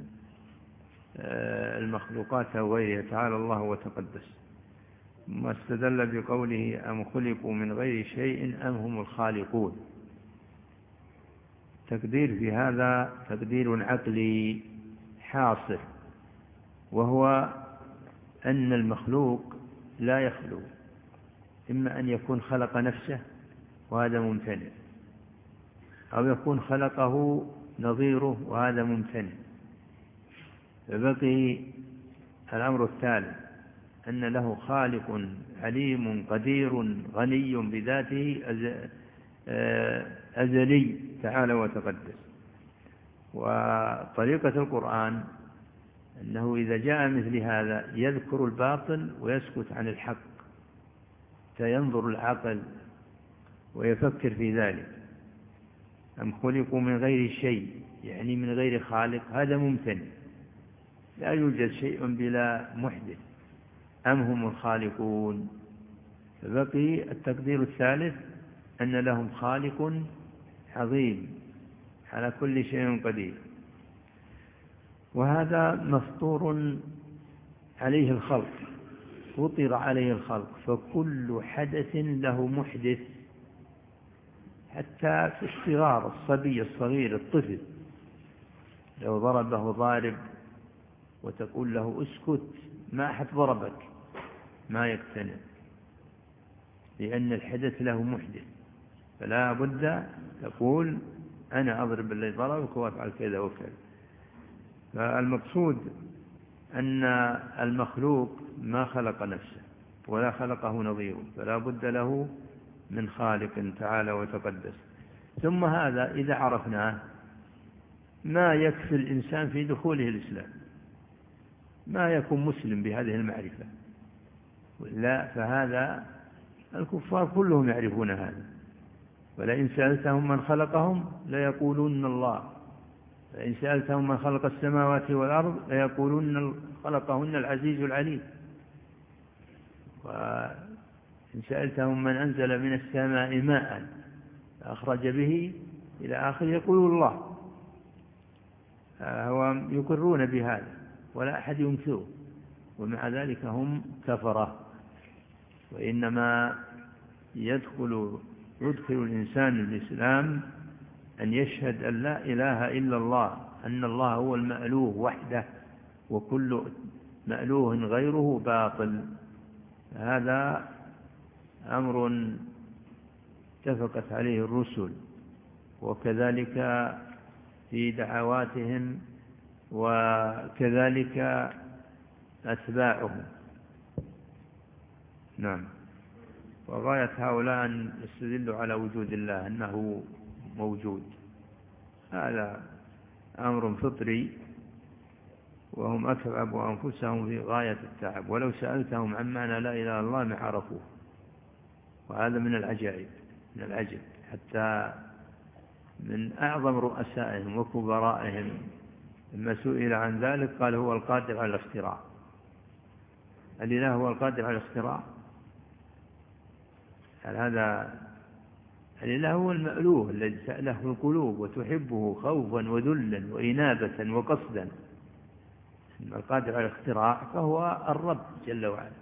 المخلوقات أو غيرها، تعالى الله وتقدس. ما استدل بقوله أم خلقوا من غير شيء أم هم الخالقون. تقدير في هذا تقدير عقلي حاصل، وهو أن المخلوق لا يخلو، إما أن يكون خلق نفسه وهذا ممتنع، أو يكون خلقه نظيره وهذا ممتنع. فبقي الأمر الثالث أن له خالق عليم قدير غني بذاته أزلي تعالى وتقدس. وطريقة القرآن أنه إذا جاء مثل هذا يذكر الباطل ويسكت عن الحق، فينظر العقل ويفكر في ذلك. أم خلقوا من غير شيء، يعني من غير خالق، هذا ممتنع، لا يوجد شيء بلا محدث. أم هم الخالقون، فبقي التقدير الثالث أن لهم خالق عظيم على كل شيء قدير، وهذا مفطور عليه الخلق، فطر عليه الخلق، فكل حدث له محدث، حتى في الصغار، الصبي الصغير الطفل لو ضربه ضارب وتقول له اسكت ما أحد ضربك ما يقتنع، لأن الحدث له محدث، فلا بد تقول أنا أضرب الذي ضربك وأفعل كذا وكذا. فالمقصود أن المخلوق ما خلق نفسه ولا خلقه نظيره، فلا بد له من خالق تعالى وتقدس. ثم هذا إذا عرفناه ما يكفي الإنسان في دخوله الإسلام، ما يكون مسلم بهذه المعرفة، لا، فهذا الكفار كلهم يعرفون هذا. ولئن سألتهم من خلقهم ليقولون الله، لئن سألتهم من خلق السماوات والأرض ليقولون خلقهن العزيز العليم. وإن سألتهم من أنزل من السماء ماء أخرج به إلى آخر يقولون الله. هو يقرون بهذا ولا أحد ينكره، ومع ذلك هم كفرة. وإنما يدخل الإنسان الإسلام أن يشهد أن لا إله إلا الله، أن الله هو المألوه وحده، وكل مألوه غيره باطل. هذا أمر اتفقت عليه الرسل، وكذلك في دعواتهم، وكذلك أتباعهم. نعم. وغاية هؤلاء أن يستدلوا على وجود الله، أنه موجود. هذا أمر فطري، وهم أتعبوا أنفسهم في غاية التعب، ولو سألتهم عن معنى لا إله إلا الله ما عرفوه. وهذا من العجائب، من العجب، حتى من أعظم رؤسائهم وكبرائهم لما سئل عن ذلك قال هو القادر على الاختراع. الإله هو القادر على الاختراع؟ هذا الإله هو المألوه الذي سأله القلوب وتحبه خوفا وذلا وإنابة وقصدا. القادر على الاختراع فهو الرب جل وعلا.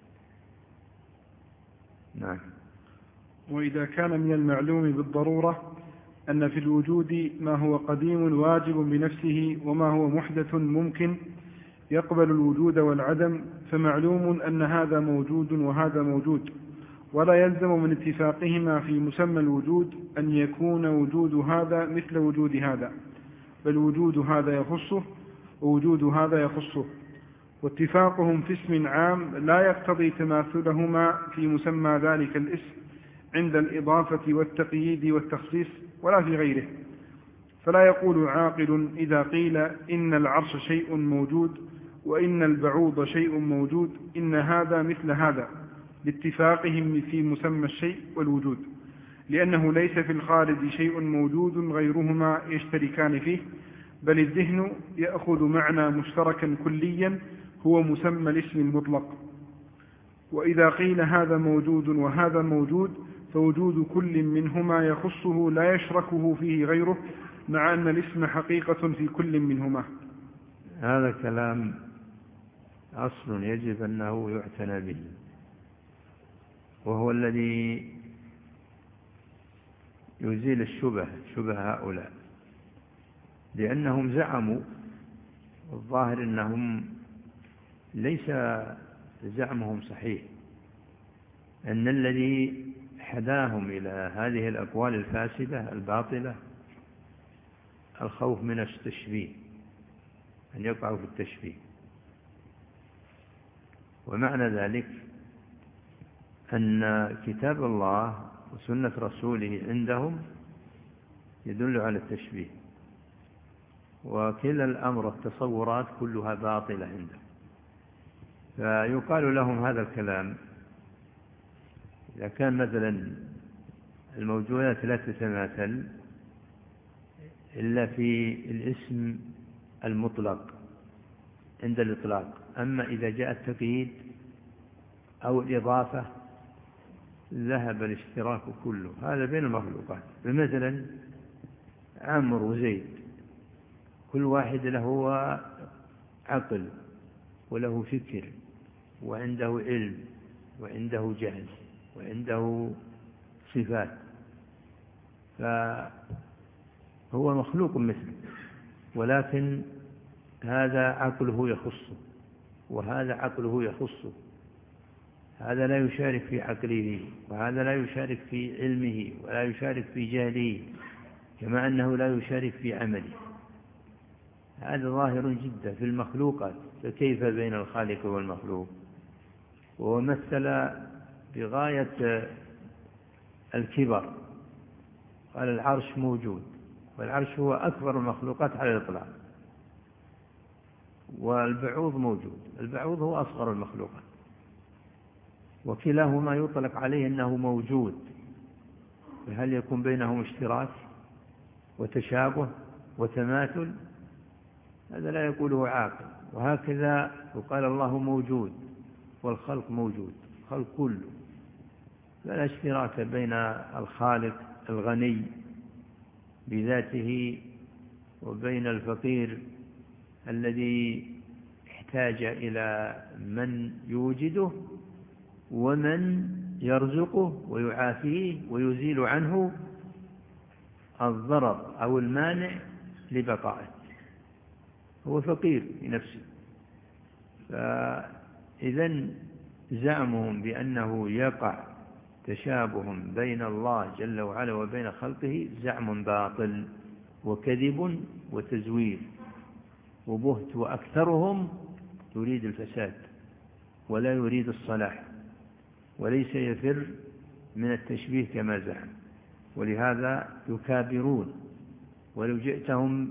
نعم. وإذا كان من المعلوم بالضرورة أن في الوجود ما هو قديم واجب بنفسه وما هو محدث ممكن يقبل الوجود والعدم، فمعلوم أن هذا موجود وهذا موجود، ولا يلزم من اتفاقهما في مسمى الوجود أن يكون وجود هذا مثل وجود هذا، بل وجود هذا يخصه ووجود هذا يخصه. واتفاقهم في اسم عام لا يقتضي تماثلهما في مسمى ذلك الاسم عند الإضافة والتقييد والتخصيص ولا في غيره. فلا يقول عاقل إذا قيل إن العرش شيء موجود وإن البعوض شيء موجود إن هذا مثل هذا، لاتفاقهم في مسمى الشيء والوجود، لأنه ليس في الخارج شيء موجود غيرهما يشتركان فيه، بل الذهن يأخذ معنى مشتركا كليا هو مسمى الاسم المطلق. وإذا قيل هذا موجود وهذا موجود فوجود كل منهما يخصه لا يشركه فيه غيره، مع أن الاسم حقيقة في كل منهما. هذا كلام أصل يجب أنه يعتنى به، وهو الذي يزيل شبه هؤلاء، لأنهم زعموا، والظاهر أنهم ليس زعمهم صحيح، أن الذي حداهم إلى هذه الأقوال الفاسدة الباطلة الخوف من التشبيه، أن يقعوا في التشبيه. ومعنى ذلك أن كتاب الله وسنة رسوله عندهم يدل على التشبيه، وكلا الأمر التصورات كلها باطلة عندهم. فيقال لهم هذا الكلام إذا كان مثلا الموجودات لا تتماثل إلا في الاسم المطلق عند الإطلاق، أما إذا جاء التقييد أو الإضافة ذهب الاشتراك كله. هذا بين المخلوقات. فمثلا عمرو وزيد كل واحد له عقل وله فكر وعنده علم وعنده جهل وعنده صفات، فهو مخلوق مثله، ولكن هذا عقله يخصه وهذا عقله يخصه. هذا لا يشارك في عقله وهذا لا يشارك في علمه ولا يشارك في جهله، كما أنه لا يشارك في عمله. هذا ظاهر جدا في المخلوقات، فكيف بين الخالق والمخلوق؟ ومثل بغاية الكبر، قال العرش موجود، والعرش هو أكبر المخلوقات على الإطلاق، والبعوض موجود، البعوض هو أصغر المخلوقات. وكلاهما يطلق عليه أنه موجود، فهل يكون بينهم اشتراك وتشابه وتماثل؟ هذا لا يقوله عاقل. وهكذا يقال الله موجود والخلق موجود، الخلق كله، فلا اشتراك بين الخالق الغني بذاته وبين الفقير الذي احتاج إلى من يوجده ومن يرزقه ويعافيه ويزيل عنه الضرر أو المانع لبقائه، هو فقير لنفسه. فإذا زعمهم بأنه يقع تشابه بين الله جل وعلا وبين خلقه زعم باطل وكذب وتزوير وبهت، وأكثرهم يريد الفساد ولا يريد الصلاح، وليس يفر من التشبيه كما زعم، ولهذا يكابرون. ولو جئتهم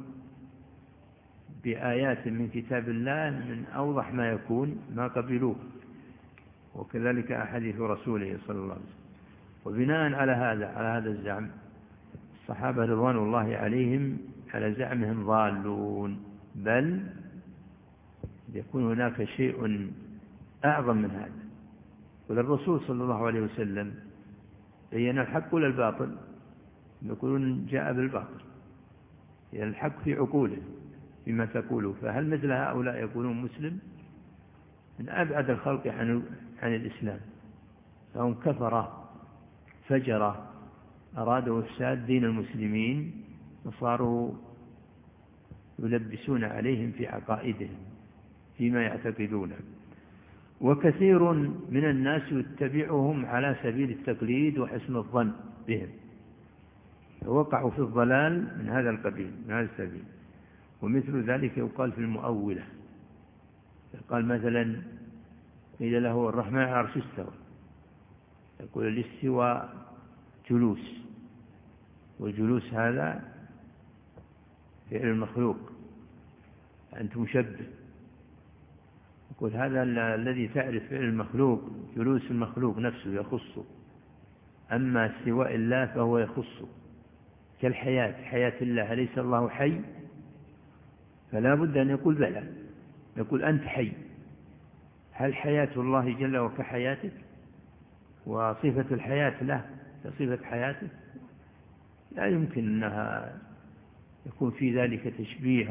بآيات من كتاب الله من أوضح ما يكون ما قبلوه، وكذلك أحاديث رسوله صلى الله عليه وسلم. وبناء على هذا الزعم الصحابة رضوان الله عليهم على زعمهم ضالون، بل يكون هناك شيء أعظم من هذا. وللرسول صلى الله عليه وسلم بين الحق ولا الباطل؟ يقولون جاء بالباطل، يعني الحق في عقوله فيما تقوله. فهل مثل هؤلاء يقولون مسلم؟ من أبعد الخلق عن الإسلام، فهم كفرة فجرة أرادوا إفساد دين المسلمين وصاروا يلبسون عليهم في عقائدهم فيما يعتقدونه. وكثير من الناس يتبعهم على سبيل التقليد وحسن الظن بهم، وقعوا في الضلال من هذا القبيل، من هذا السبيل. ومثل ذلك يقال في المؤولة، قال مثلا قيل له الرحمن على العرش استوى، يقول الاستواء جلوس، والجلوس هذا فعل المخلوق، أنت مشبه. يقول هذا الذي تعرف فعل المخلوق جلوس المخلوق نفسه يخصه، أما استواء الله فهو يخصه، كالحياة، حياة الله، أليس الله حي؟ فلا بد أن يقول بلى، يقول أنت حي. هل حياة الله جل وعلا كحياتك وصفة الحياة له كصفة حياتك؟ لا يمكن أنها يكون في ذلك تشبيه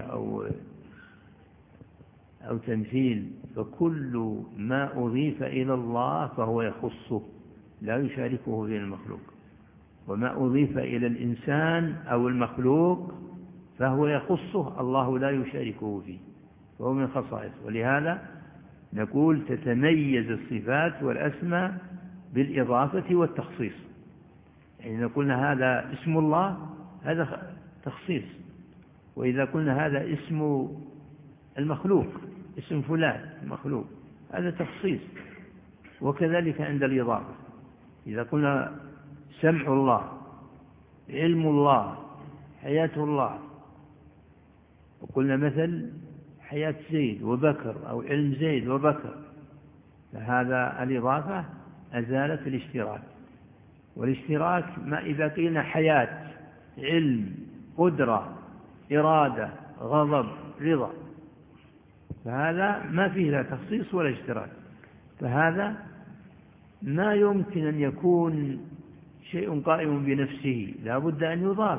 أو تمثيل. فكل ما أضيف إلى الله فهو يخصه لا يشاركه في المخلوق، وما أضيف إلى الإنسان أو المخلوق فهو يخصه الله لا يشاركه فيه، فهو من خصائصه. ولهذا نقول تتميز الصفات والأسماء بالإضافة والتخصيص. يعني قلنا هذا اسم الله هذا تخصيص، وإذا قلنا هذا اسم المخلوق، اسم فلان المخلوق، هذا تخصيص. وكذلك عند الإضافة، إذا قلنا سمع الله، علم الله، حياة الله، وقلنا مثل حياة زيد وبكر أو علم زيد وبكر، فهذا الإضافة أزالت الاشتراك. والاشتراك ما إذا قلنا حياة، علم، قدرة، إرادة، غضب، رضا، فهذا ما فيه لا تخصيص ولا اشتراك. فهذا ما يمكن أن يكون شيء قائم بنفسه، لا بد أن يضاف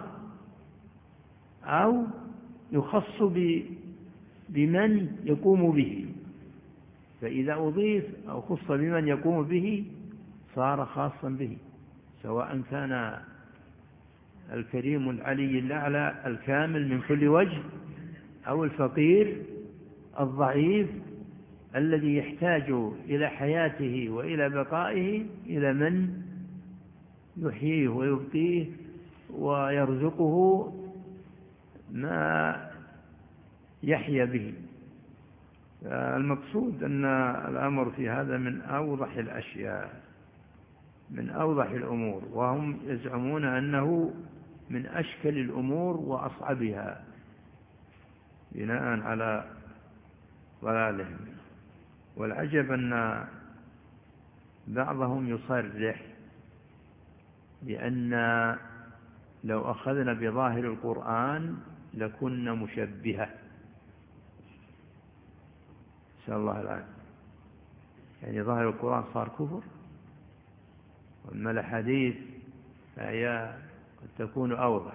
أو يخص بمن يقوم به. فإذا أضيف أو خص بمن يقوم به صار خاصا به، سواء كان الكريم العلي الأعلى الكامل من كل وجه، أو الفقير الضعيف الذي يحتاج إلى حياته وإلى بقائه إلى من يحييه ويبقيه ويرزقه ما يحيا به. المقصود أن الأمر في هذا من أوضح الأشياء، من أوضح الأمور، وهم يزعمون أنه من أشكل الأمور وأصعبها بناء على ضلالهم. والعجب أن بعضهم يصرح بأن لو أخذنا بظاهر القرآن لكنا مشبهة، نسأل الله العافية. يعني ظاهر القرآن صار كفر، وأما الحديث فهي قد تكون أوضح.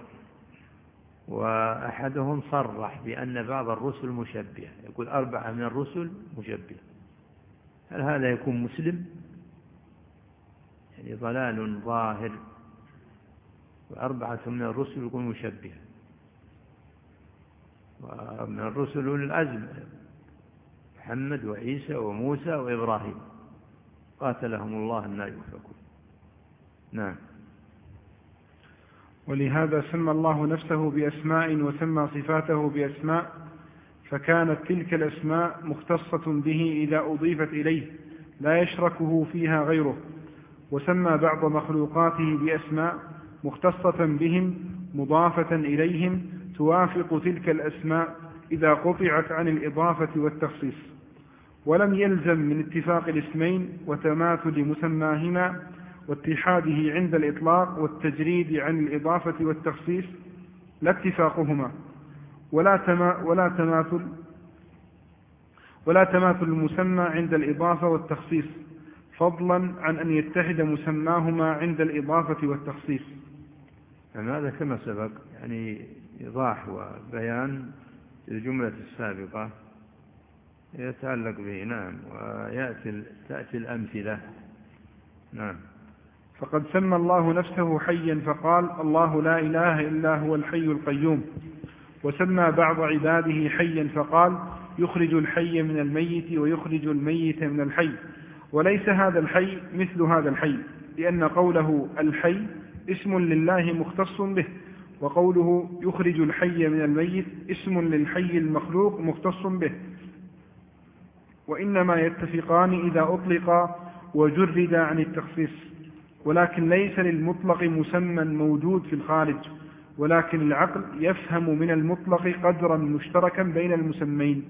وأحدهم صرح بأن بعض الرسل مشبهة، يقول 4 من الرسل مشبهة. هل هذا يكون مسلم؟ يعني ضلال ظاهر، و4 من الرسل يكون مشبهة. ومن الرسل أولي العزم محمد وعيسى وموسى وإبراهيم قاتلهم الله أن يؤفكون. نعم. ولهذا سمى الله نفسه بأسماء وسمى صفاته بأسماء، فكانت تلك الأسماء مختصة به إذا أضيفت إليه لا يشركه فيها غيره. وسمى بعض مخلوقاته بأسماء مختصة بهم مضافة إليهم توافق تلك الأسماء إذا قطعت عن الإضافة والتخصيص. ولم يلزم من اتفاق الاسمين وتماثل مسماهما واتحاده عند الإطلاق والتجريد عن الإضافة والتخصيص لا اتفاقهما ولا تماثل المسمى عند الإضافة والتخصيص، فضلا عن أن يتحد مسماهما عند الإضافة والتخصيص. يعني هذا كما سبق، يعني إيضاح وبيان الجملة السابقة يتعلق به. نعم. وتأتي الأمثلة. نعم. فقد سمى الله نفسه حيا فقال الله لا إله إلا هو الحي القيوم. وسمى بعض عباده حيا فقال يخرج الحي من الميت ويخرج الميت من الحي. وليس هذا الحي مثل هذا الحي، لأن قوله الحي اسم لله مختص به، وقوله يخرج الحي من الميت اسم للحي المخلوق مختص به، وإنما يتفقان إذا أطلقا وجرد عن التخصيص. ولكن ليس للمطلق مسمى موجود في الخارج، ولكن العقل يفهم من المطلق قدرا مشتركا بين المسمين.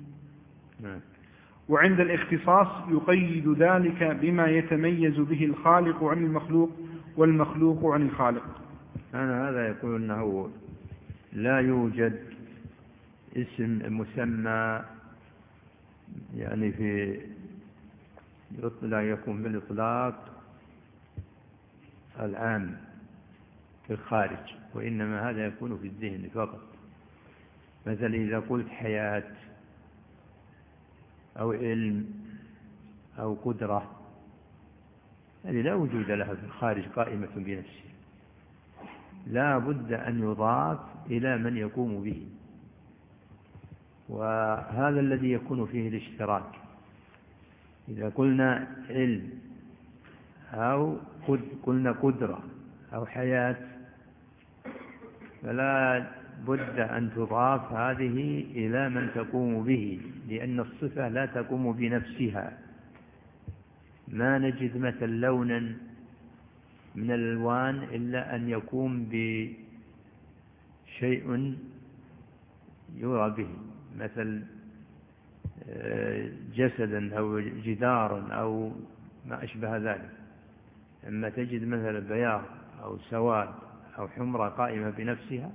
وعند الاختصاص يقيد ذلك بما يتميز به الخالق عن المخلوق والمخلوق عن الخالق. أنا هذا يقول أنه لا يوجد اسم مسمى يعني في لا يكون بالإطلاق العام في الخارج، وإنما هذا يكون في الذهن فقط. مثلا إذا قلت حياة أو علم أو قدرة، هذه لا وجود لها في الخارج قائمة بنفسها، لا بد أن يضاف إلى من يقوم به، وهذا الذي يكون فيه الاشتراك. إذا قلنا علم أو قلنا قدرة أو حياة، فلا بد أن تضاف هذه إلى من تقوم به، لأن الصفة لا تقوم بنفسها. ما نجد مثل لونا من الألوان إلا أن يقوم بشيء يرى به، مثل جسدا أو جدارا أو ما أشبه ذلك. أما تجد مثل بياض أو سواد أو حمرة قائمة بنفسها،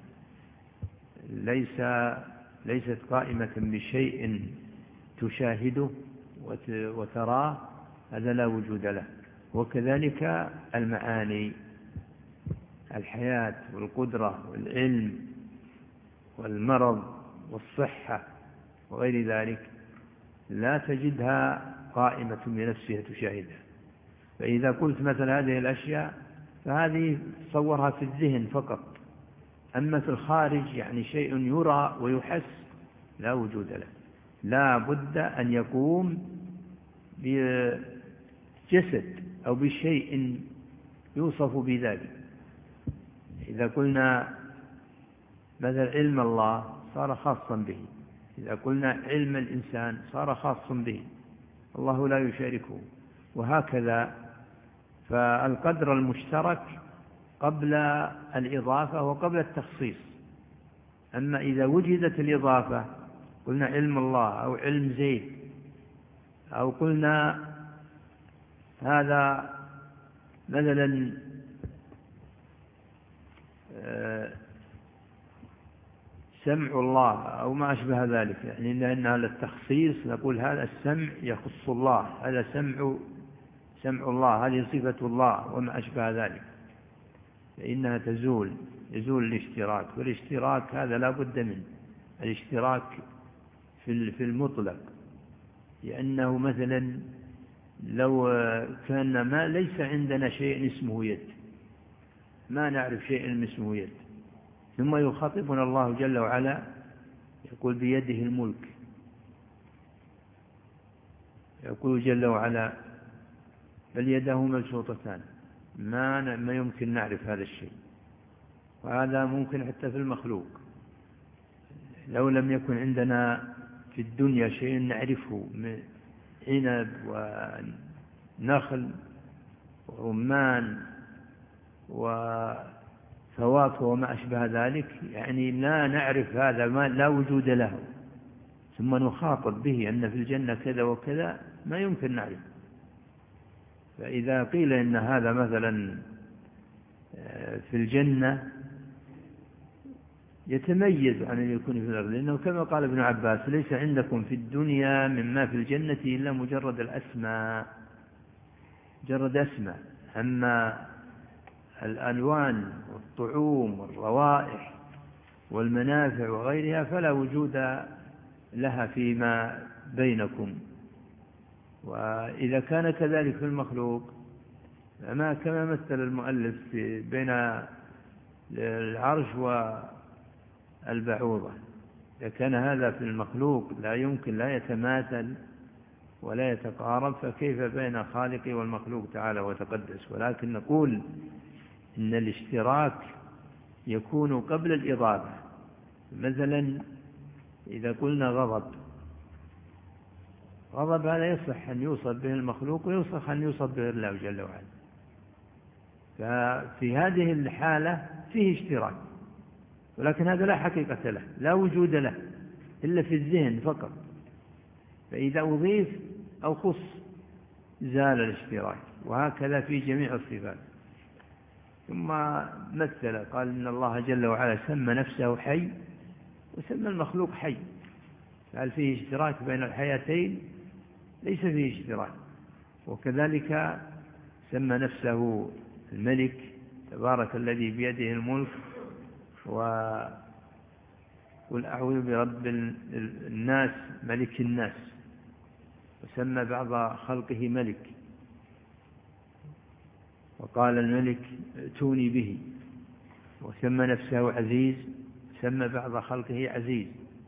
ليست قائمة بشيء تشاهده وتراه، هذا لا وجود له. وكذلك المعاني، الحياة والقدرة والعلم والمرض والصحة وغير ذلك، لا تجدها قائمة بنفسها تشاهدها. فإذا قلت مثل هذه الأشياء فهذه تصورها في الذهن فقط، أما في الخارج يعني شيء يرى ويحس لا وجود له، لا بد أن يقوم بجسد أو بشيء يوصف بذلك. إذا قلنا مثل علم الله صار خاصا به، إذا قلنا علم الإنسان صار خاصا به، الله لا يشاركه، وهكذا. فالقدر المشترك قبل الإضافة وقبل التخصيص. أما إذا وجدت الإضافة، قلنا علم الله أو علم زيد، أو قلنا هذا مثلا سمع الله أو ما أشبه ذلك، يعني لأن هذا التخصيص نقول هذا السمع يخص الله، هذا سمع الله، هذه صفة الله وما أشبه ذلك، فإنها يزول الاشتراك، والاشتراك هذا لا بد منه، الاشتراك في المطلق، لأنه مثلا لو كان ما ليس عندنا شيء اسمه يد، ما نعرف شيء اسمه يد، ثم يخاطبنا الله جل وعلا يقول بيده الملك، يقول جل وعلا بل يده مبسوطتان، ما يمكن نعرف هذا الشيء، وهذا ممكن حتى في المخلوق. لو لم يكن عندنا في الدنيا شيء نعرفه من عنب ونخل ورمان وفواكه وما أشبه ذلك، يعني لا نعرف هذا، لا وجود له، ثم نخاطب به أن في الجنة كذا وكذا، ما يمكن نعرف. فإذا قيل إن هذا مثلا في الجنة يتميز عن أن يكون في الأرض، لأنه كما قال ابن عباس ليس عندكم في الدنيا مما في الجنة إلا مجرد الأسماء، مجرد أسماء، أما الألوان والطعوم والروائح والمنافع وغيرها فلا وجود لها فيما بينكم. وإذا كان كذلك في المخلوق كما مثل المؤلف بين العرش والبعوضة، إذا كان هذا في المخلوق لا يمكن، لا يتماثل ولا يتقارب، فكيف بين خالقه والمخلوق تعالى وتقدس. ولكن نقول إن الاشتراك يكون قبل الإضافة. مثلا إذا قلنا غضب هذا يصح أن يوصف به المخلوق ويصح أن يوصف به الله جل وعلا، ففي هذه الحالة فيه اشتراك، ولكن هذا لا حقيقة له، لا وجود له إلا في الذهن فقط، فإذا أضيف أو خص زال الاشتراك، وهكذا في جميع الصفات. ثم مثل قال إن الله جل وعلا سمى نفسه حي وسمى المخلوق حي، هل فيه اشتراك بين الحياتين؟ ليس فيه اشتراك. وكذلك سمى نفسه الملك، تبارك الذي بيده الملك، وقل أعوذ برب الناس ملك الناس، وسمى بعض خلقه ملك، وقال الملك ائتوني به، وسمى نفسه عزيز، سمى بعض خلقه عزيز،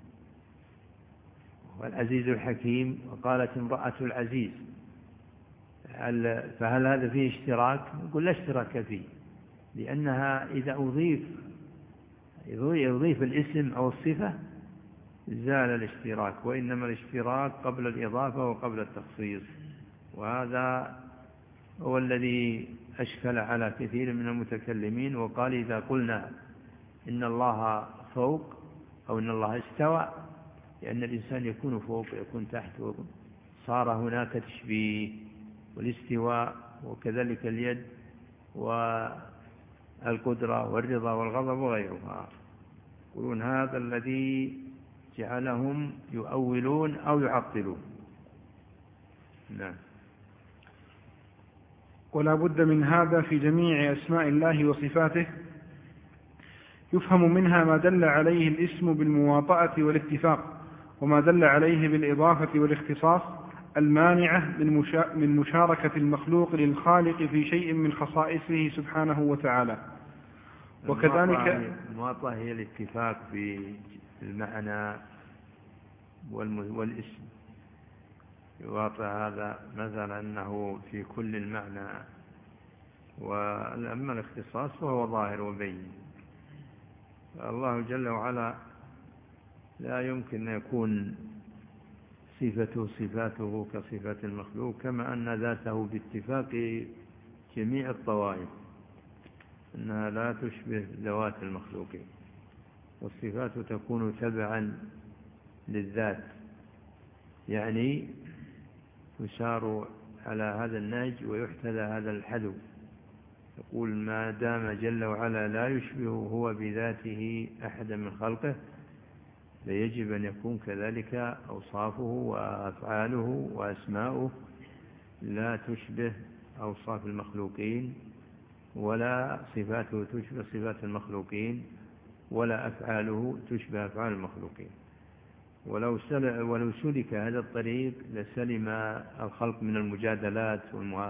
والعزيز الحكيم، وقالت امرأة العزيز. فهل هذا فيه اشتراك؟ نقول لا اشتراك فيه، لأنها إذا أضيف الاسم أو الصفة زال الاشتراك، وإنما الاشتراك قبل الإضافة وقبل التخصيص، وهذا هو الذي أشكل على كثير من المتكلمين. وقال إذا قلنا إن الله فوق أو إن الله استوى، لأن الإنسان يكون فوق يكون تحت، صار هناك تشبيه، والاستواء وكذلك اليد والقدرة والرضا والغضب وغيرها. يقولون هذا الذي جعلهم يؤولون أو يعطلون. نعم. ولا بد من هذا في جميع أسماء الله وصفاته، يفهم منها ما دل عليه الاسم بالمواطأة والاتفاق، وما دل عليه بالإضافة والاختصاص المانعة من مشاركة المخلوق للخالق في شيء من خصائصه سبحانه وتعالى. وكذلك المواطأة هي الاتفاق في المعنى والاسم، يواطئ هذا مثلا أنه في كل المعنى، وأما الاختصاص فهو ظاهر وبين. الله جل وعلا لا يمكن أن يكون صفاته كصفات المخلوق، كما أن ذاته باتفاق جميع الطوائف أنها لا تشبه ذوات المخلوقين، والصفات تكون تبعا للذات، يعني تشار على هذا النهج ويحتذى هذا الحذو. يقول ما دام جل وعلا لا يشبه هو بذاته أحدا من خلقه فيجب أن يكون كذلك أوصافه وأفعاله وأسماؤه لا تشبه أوصاف المخلوقين، ولا صفاته تشبه صفات المخلوقين، ولا أفعاله تشبه أفعال المخلوقين. ولو سلك هذا الطريق لسلم الخلق من المجادلات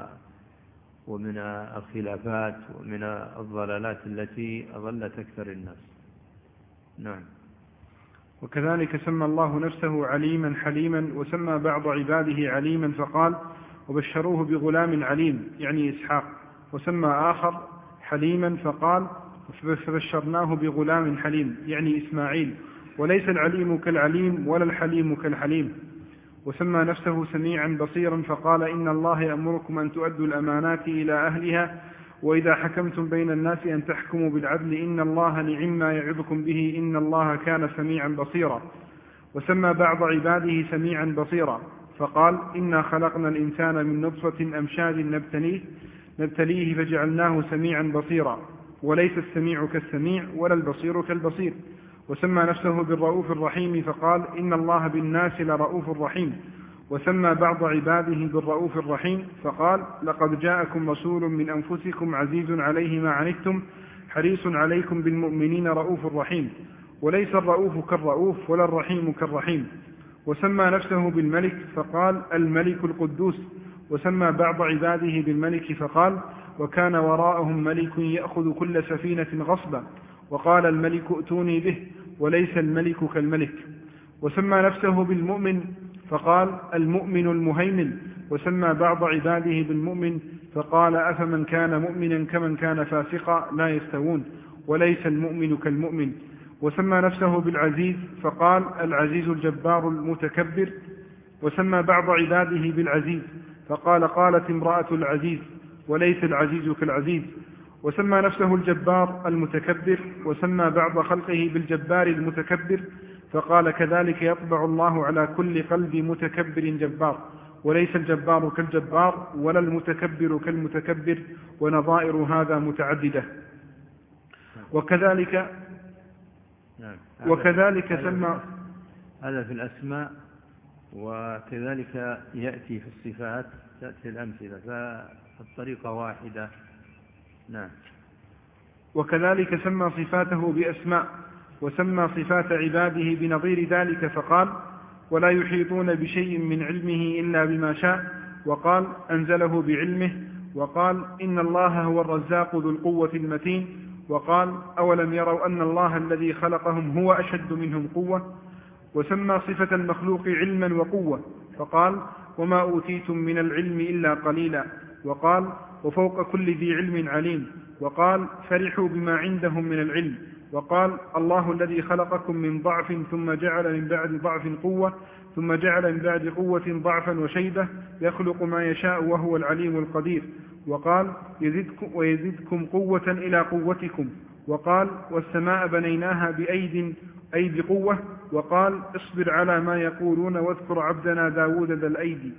ومن الخلافات ومن الضلالات التي أضلت أكثر الناس. نعم. وكذلك سمى الله نفسه عليما حليما، وسمى بعض عباده عليما فقال وبشروه بغلام عليم يعني إسحاق، وسمى آخر حليما فقال فبشرناه بغلام حليم يعني إسماعيل، وليس العليم كالعليم ولا الحليم كالحليم. وسمى نفسه سميعا بصيرا فقال إن الله يأمركم أن تؤدوا الأمانات إلى أهلها وإذا حكمتم بين الناس أن تحكموا بالعدل إن الله نعم يعظكم به إن الله كان سميعا بصيرا. وسمى بعض عباده سميعا بصيرا فقال إنا خلقنا الإنسان من نطفة أمشاج نبتليه فجعلناه سميعا بصيرا، وليس السميع كالسميع ولا البصير كالبصير. وسمى نفسه بالرؤوف الرحيم فقال إن الله بالناس لرؤوف رحيم. وسمى بعض عباده بالرؤوف الرحيم فقال لقد جاءكم رسول من أنفسكم عزيز عليه ما عنتم حريص عليكم بالمؤمنين رؤوف رحيم، وليس الرؤوف كالرؤوف ولا الرحيم كالرحيم. وسمى نفسه بالملك فقال الملك القدوس. وسمى بعض عباده بالملك فقال وكان وراءهم ملك يأخذ كل سفينة غصبا، وقال الملك ائتوني به وليس الملك كالملك. وسمى نفسه بالمؤمن فقال المؤمن المهيمن. وسمى بعض عباده بالمؤمن فقال أفمن كان مؤمنا كمن كان فاسقا لا يستوون، وليس المؤمن كالمؤمن. وسمى نفسه بالعزيز فقال العزيز الجبار المتكبر. وسمى بعض عباده بالعزيز فقال قالت امرأة العزيز وليس العزيز كالعزيز. وسمى نفسه الجبار المتكبر. وسمى بعض خلقه بالجبار المتكبر فقال كذلك يطبع الله على كل قلب متكبر جبار، وليس الجبار كالجبار ولا المتكبر كالمتكبر، ونظائر هذا متعددة. وكذلك سمى هذا في الأسماء، وكذلك يأتي في الصفات تأتي الأمثلة فالطريقة واحدة. نعم. وكذلك سمى صفاته بأسماء، وسمى صفات عباده بنظير ذلك فقال ولا يحيطون بشيء من علمه إلا بما شاء، وقال أنزله بعلمه، وقال إن الله هو الرزاق ذو القوة المتين، وقال أولم يروا أن الله الذي خلقهم هو أشد منهم قوة. وسمى صفة المخلوق علما وقوة فقال وما أوتيتم من العلم إلا قليلا، وقال وفوق كل ذي علم عليم، وقال فرحوا بما عندهم من العلم، وقال الله الذي خلقكم من ضعف ثم جعل من بعد ضعف قوة ثم جعل من بعد قوة ضعفا وشيبة يخلق ما يشاء وهو العليم القدير، وقال ويزدكم قوة إلى قوتكم، وقال والسماء بنيناها بأيد أي بقوة، وقال اصبر على ما يقولون واذكر عبدنا داود ذا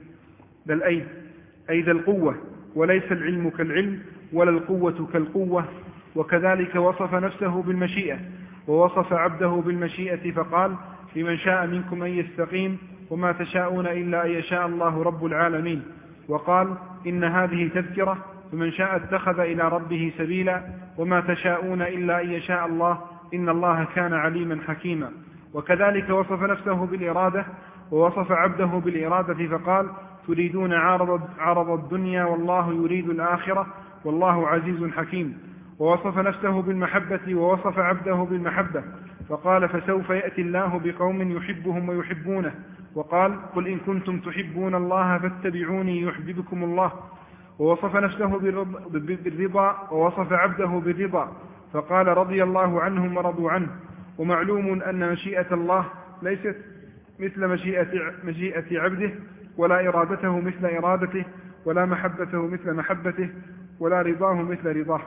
الأيد أي ذا القوة، وليس العلم كالعلم ولا القوة كالقوة. وكذلك وصف نفسه بالمشيئة، ووصف عبده بالمشيئة فقال لمن شاء منكم أن يستقيم وما تشاءون إلا أن يشاء الله رب العالمين، وقال إن هذه تذكرة فمن شاء اتخذ إلى ربه سبيلا وما تشاءون إلا أن يشاء الله إن الله كان عليما حكيما. وكذلك وصف نفسه بالإرادة، ووصف عبده بالإرادة فقال تريدون عرض الدنيا والله يريد الآخرة والله عزيز حكيم. ووصف نفسه بالمحبة، ووصف عبده بالمحبة فقال فسوف يأتي الله بقوم يحبهم ويحبونه، وقال قل إن كنتم تحبون الله فاتبعوني يحببكم الله. ووصف نفسه بالرضا، ووصف عبده بالرضا فقال رضي الله عنهم ورضوا عنه. ومعلوم أن مشيئة الله ليست مثل مشيئة عبده، ولا إرادته مثل إرادته، ولا محبته مثل محبته، ولا رضاه مثل رضاه.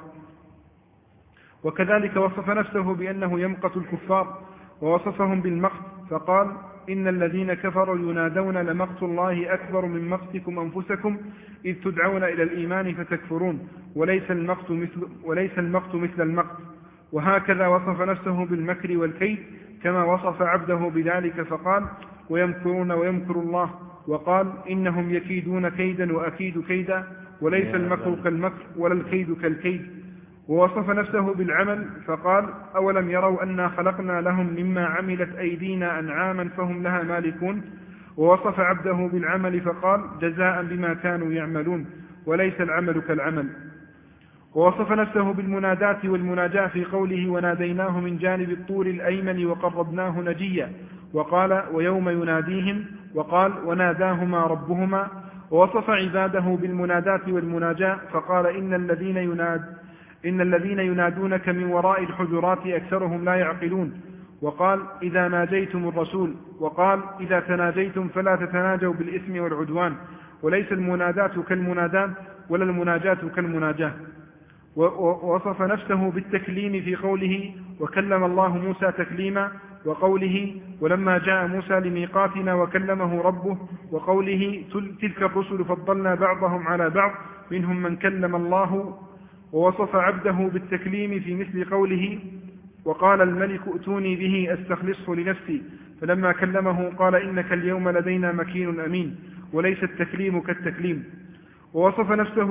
وكذلك وصف نفسه بأنه يمقت الكفار، ووصفهم بالمقت فقال إن الذين كفروا ينادون لمقت الله أكبر من مقتكم أنفسكم إذ تدعون إلى الإيمان فتكفرون وليس المقت مثل المقت. وهكذا وصف نفسه بالمكر والكيد كما وصف عبده بذلك فقال ويمكرون ويمكر الله، وقال إنهم يكيدون كيدا وأكيد كيدا، وليس المكر كالمكر ولا الكيد كالكيد. ووصف نفسه بالعمل فقال أولم يروا أنا خلقنا لهم مما عملت أيدينا أنعاما فهم لها مالكون. ووصف عبده بالعمل فقال جزاء بما كانوا يعملون، وليس العمل كالعمل. ووصف نفسه بالمناداة والمناجاة في قوله وناديناه من جانب الطور الأيمن وقربناه نجيا، وقال ويوم يناديهم، وقال وناداهما ربهما. ووصف عباده بالمناداة والمناجاة فقال إن الذين ينادونك من وراء الحجرات أكثرهم لا يعقلون، وقال إذا ناجيتم الرسول، وقال إذا تناجيتم فلا تتناجوا بالإثم والعدوان، وليس المناداة كالمناداة ولا المناجاة كالمناجاة. ووصف نفسه بالتكليم في قوله وكلم الله موسى تكليما، وقوله ولما جاء موسى لميقاتنا وكلمه ربه، وقوله تلك الرسل فضلنا بعضهم على بعض منهم من كلم الله. ووصف عبده بالتكليم في مثل قوله وقال الملك ائتوني به أستخلصه لنفسي، فلما كلمه قال إنك اليوم لدينا مكين أمين، وليس التكليم كالتكليم. ووصف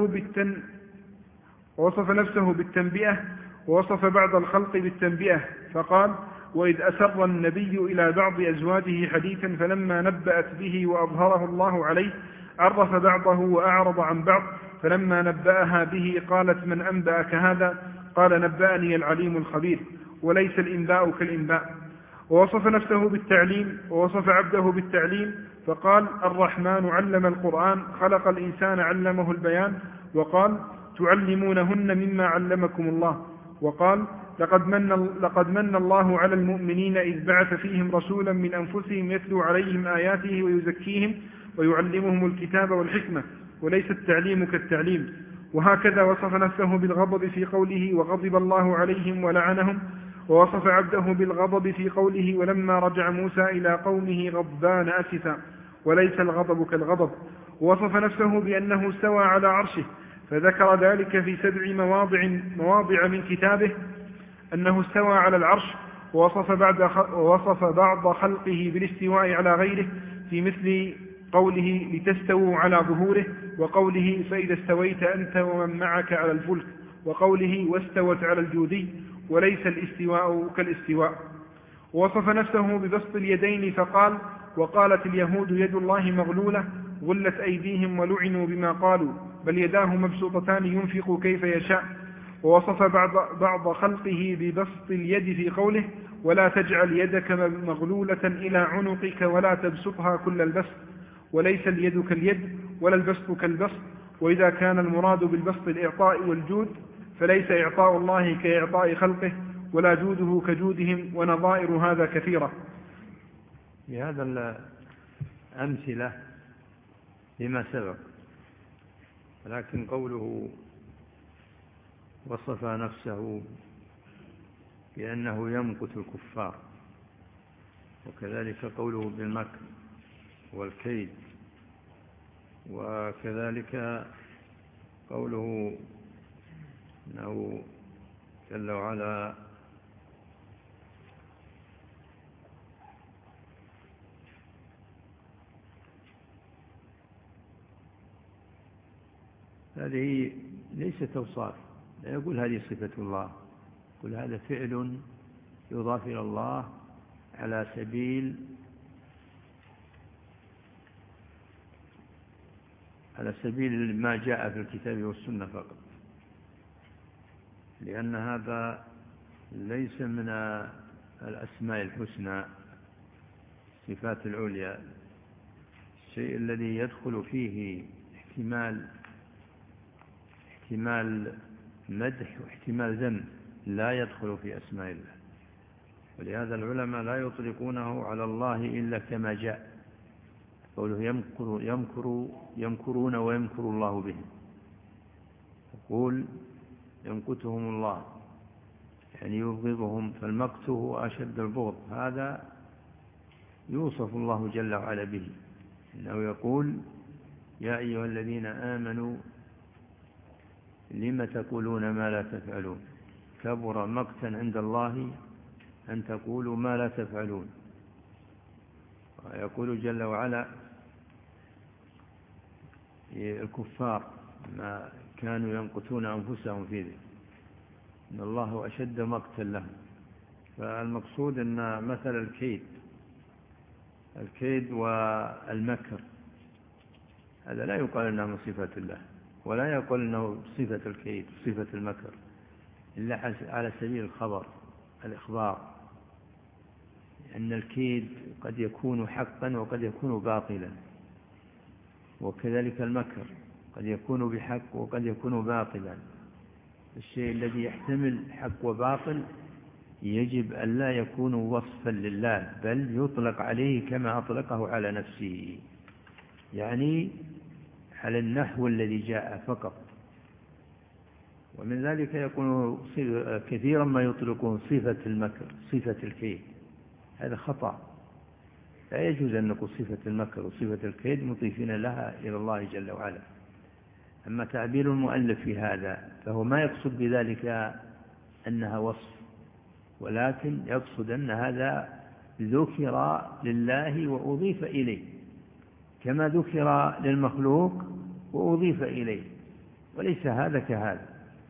نفسه بالتنبئة، ووصف بعض الخلق بالتنبئة فقال وإذ أسر النبي إلى بعض أزواجه حديثا فلما نبأت به وأظهره الله عليه عرف بعضه وأعرض عن بعض، فلما نبأها به قالت من أنبأك هذا؟ قال نبأني العليم الخبير، وليس الإنباء كالإنباء. ووصف نفسه بالتعليم، ووصف عبده بالتعليم فقال الرحمن علم القرآن خلق الإنسان علمه البيان، وقال تعلمونهن مما علمكم الله، وقال لقد من الله على المؤمنين إذ بعث فيهم رسولا من أنفسهم يتلو عليهم آياته ويزكيهم ويعلمهم الكتاب والحكمة، وليس التعليم كالتعليم. وهكذا وصف نفسه بالغضب في قوله وغضب الله عليهم ولعنهم، ووصف عبده بالغضب في قوله ولما رجع موسى إلى قومه غضبان أسفا، وليس الغضب كالغضب. ووصف نفسه بأنه استوى على عرشه، فذكر ذلك في 7 مواضع من كتابه أنه استوى على العرش. ووصف بعض خلقه بالاستواء على غيره في مثل قوله لتستووا على ظهوره، وقوله فإذا استويت أنت ومن معك على الفلك، وقوله واستوت على الجودي، وليس الاستواء كالاستواء. ووصف نفسه ببسط اليدين فقال وقالت اليهود يد الله مغلولة غلت أيديهم ولعنوا بما قالوا بل يداه مبسوطتان ينفق كيف يشاء. ووصف بعض خلقه ببسط اليد في قوله ولا تجعل يدك مغلولة إلى عنقك ولا تبسطها كل البسط، وليس اليد كاليد ولا البسط كالبسط. وإذا كان المراد بالبسط الإعطاء والجود فليس إعطاء الله كإعطاء خلقه ولا جوده كجودهم، ونظائر هذا كثيرة. بهذا الأمثلة لما سبق، لكن قوله وصف نفسه بأنه يمقت الكفار، وكذلك قوله بالمكر والكيد، وكذلك قوله أنه جل وعلا هذه ليست أوصاف، لا يقول هذه صفة الله، يقول هذا فعل يضاف إلى الله على سبيل ما جاء في الكتاب والسنة فقط، لأن هذا ليس من الأسماء الحسنى الصفات العليا، الشيء الذي يدخل فيه احتمال مدح واحتمال ذم لا يدخل في أسماء الله، ولهذا العلماء لا يطلقونه على الله إلا كما جاء، قوله يمكرون ويمكر الله بهم، يقول يمقتهم الله يعني يبغضهم، فالمقت هو أشد البغض، هذا يوصف الله جل وعلا به، إنه يقول: يا أيها الذين آمنوا لم تقولون ما لا تفعلون كبر مقتا عند الله أن تقولوا ما لا تفعلون. ويقول جل وعلا: الكفار ما كانوا ينقتون أنفسهم في ذلك إن الله أشد مقتا لهم. فالمقصود أن مثل الكيد والمكر هذا لا يقال أنه من صفة الله، ولا يقال أنه صفة الكيد صفة المكر، إلا على سبيل الإخبار، أن الكيد قد يكون حقا وقد يكون باطلا، وكذلك المكر قد يكون بحق وقد يكون باطلا. الشيء الذي يحتمل حق وباطل يجب أن لا يكون وصفا لله، بل يطلق عليه كما أطلقه على نفسه، يعني على النحو الذي جاء فقط. ومن ذلك يكون كثيرا ما يطلقون صفة المكر صفة الكيد، هذا خطأ. لا يجوز أن نقول صفة المكر وصفة الكيد مضيفين لها إلى الله جل وعلا. أما تعبير المؤلف في هذا فهو ما يقصد بذلك أنها وصف، ولكن يقصد أن هذا ذكر لله وأضيف إليه كما ذكر للمخلوق وأضيف إليه، وليس هذا كهذا،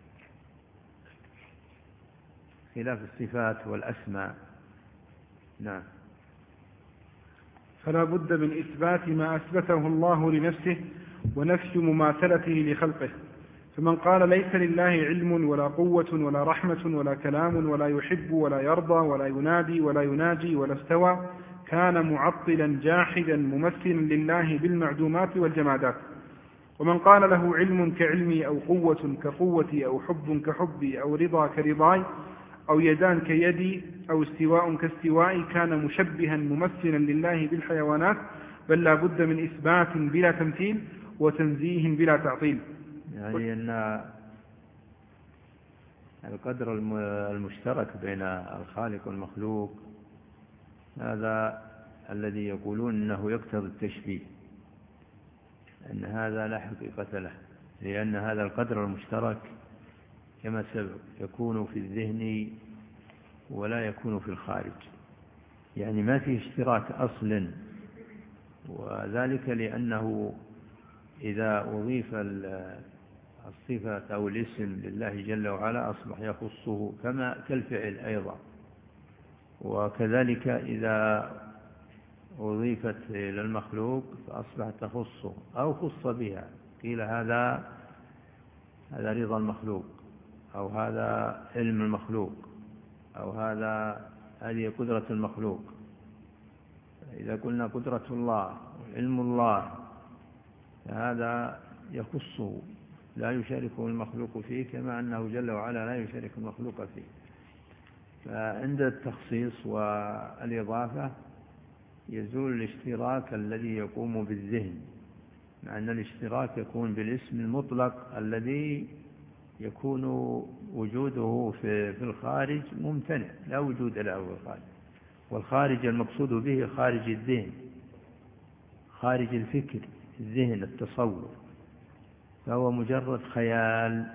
خلاف الصفات والأسماء. نعم. فلا بد من إثبات ما أثبته الله لنفسه ونفي مماثلته لخلقه. فمن قال ليس لله علم ولا قوة ولا رحمة ولا كلام ولا يحب ولا يرضى ولا ينادي ولا يناجي ولا استوى كان معطلا جاحدا ممثلا لله بالمعدومات والجمادات. ومن قال له علم كعلمي أو قوة كقوتي أو حب كحبي أو رضا كرضاي أو يدان كيدي أو استواء كاستوائي كان مشبها ممثلا لله بالحيوانات. بل لا بد من إثبات بلا تمثيل وتنزيه بلا تعطيل. يعني أن القدر المشترك بين الخالق والمخلوق هذا الذي يقولون أنه يقتضي التشبيه، أن هذا لا حقيقة له، لأن هذا القدر المشترك كما سبق يكون في الذهن ولا يكون في الخارج، يعني ما فيه اشتراك أصلا. وذلك لأنه إذا أضيف الصفة أو الاسم لله جل وعلا أصبح يخصه كالفعل أيضا. وكذلك إذا أضيفت إلى المخلوق فأصبحت تخصه أو خص بها، قيل هذا رضا المخلوق، أو هذا علم المخلوق، أو هذه قدرة المخلوق. إذا قلنا قدرة الله وعلم الله فهذا يخصه لا يشاركه المخلوق فيه، كما أنه جل وعلا لا يشارك المخلوق فيه. فعند التخصيص والإضافة يزول الاشتراك الذي يقوم بالذهن، مع أن الاشتراك يكون بالاسم المطلق الذي يكون وجوده في الخارج ممتنع، لا وجود له في الخارج. والخارج المقصود به خارج الذهن، خارج الفكر، الذهن، التصور، فهو مجرد خيال.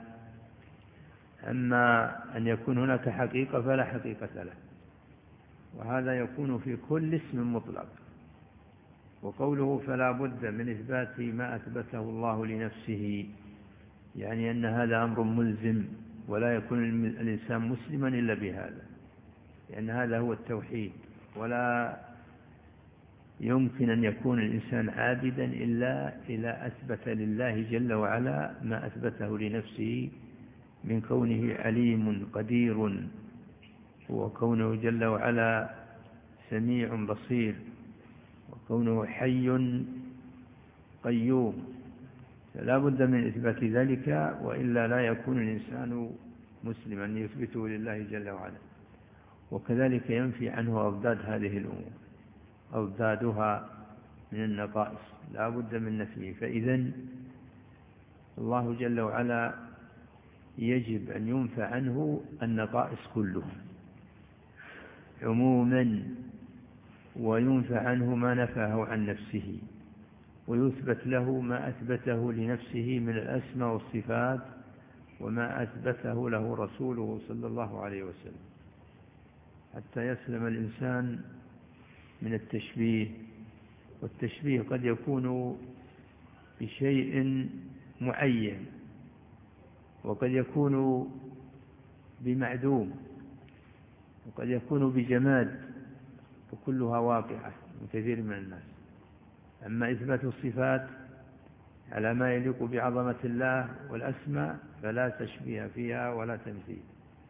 أما أن يكون هناك حقيقة فلا حقيقة له، وهذا يكون في كل اسم مطلق. وقوله فلا بد من إثبات ما أثبته الله لنفسه، يعني أن هذا أمر ملزم، ولا يكون الإنسان مسلما إلا بهذا، لأن هذا هو التوحيد. ولا يمكن أن يكون الإنسان عابدا إلا إذا أثبت لله جل وعلا ما أثبته لنفسه من كونه عليم قدير، وكونه جل وعلا سميع بصير، وكونه حي قيوم. فلا بد من إثبات ذلك، وإلا لا يكون الإنسان مسلما يثبته لله جل وعلا. وكذلك ينفي عنه أضداد هذه الأمور، أضدادها من النقائص لا بد من نفيه. فإذن الله جل وعلا يجب أن ينفى عنه النقائص كلها عموما، وينفى عنه ما نفاه عن نفسه، ويثبت له ما أثبته لنفسه من الأسماء والصفات وما أثبته له رسوله صلى الله عليه وسلم، حتى يسلم الإنسان من التشبيه. والتشبيه قد يكون بشيء معين، وقد يكون بمعدوم، وقد يكون بجماد، وكلها واقعة من كثير من الناس. أما إثبات الصفات على ما يليق بعظمة الله والأسماء فلا تشبيه فيها ولا تمثيل.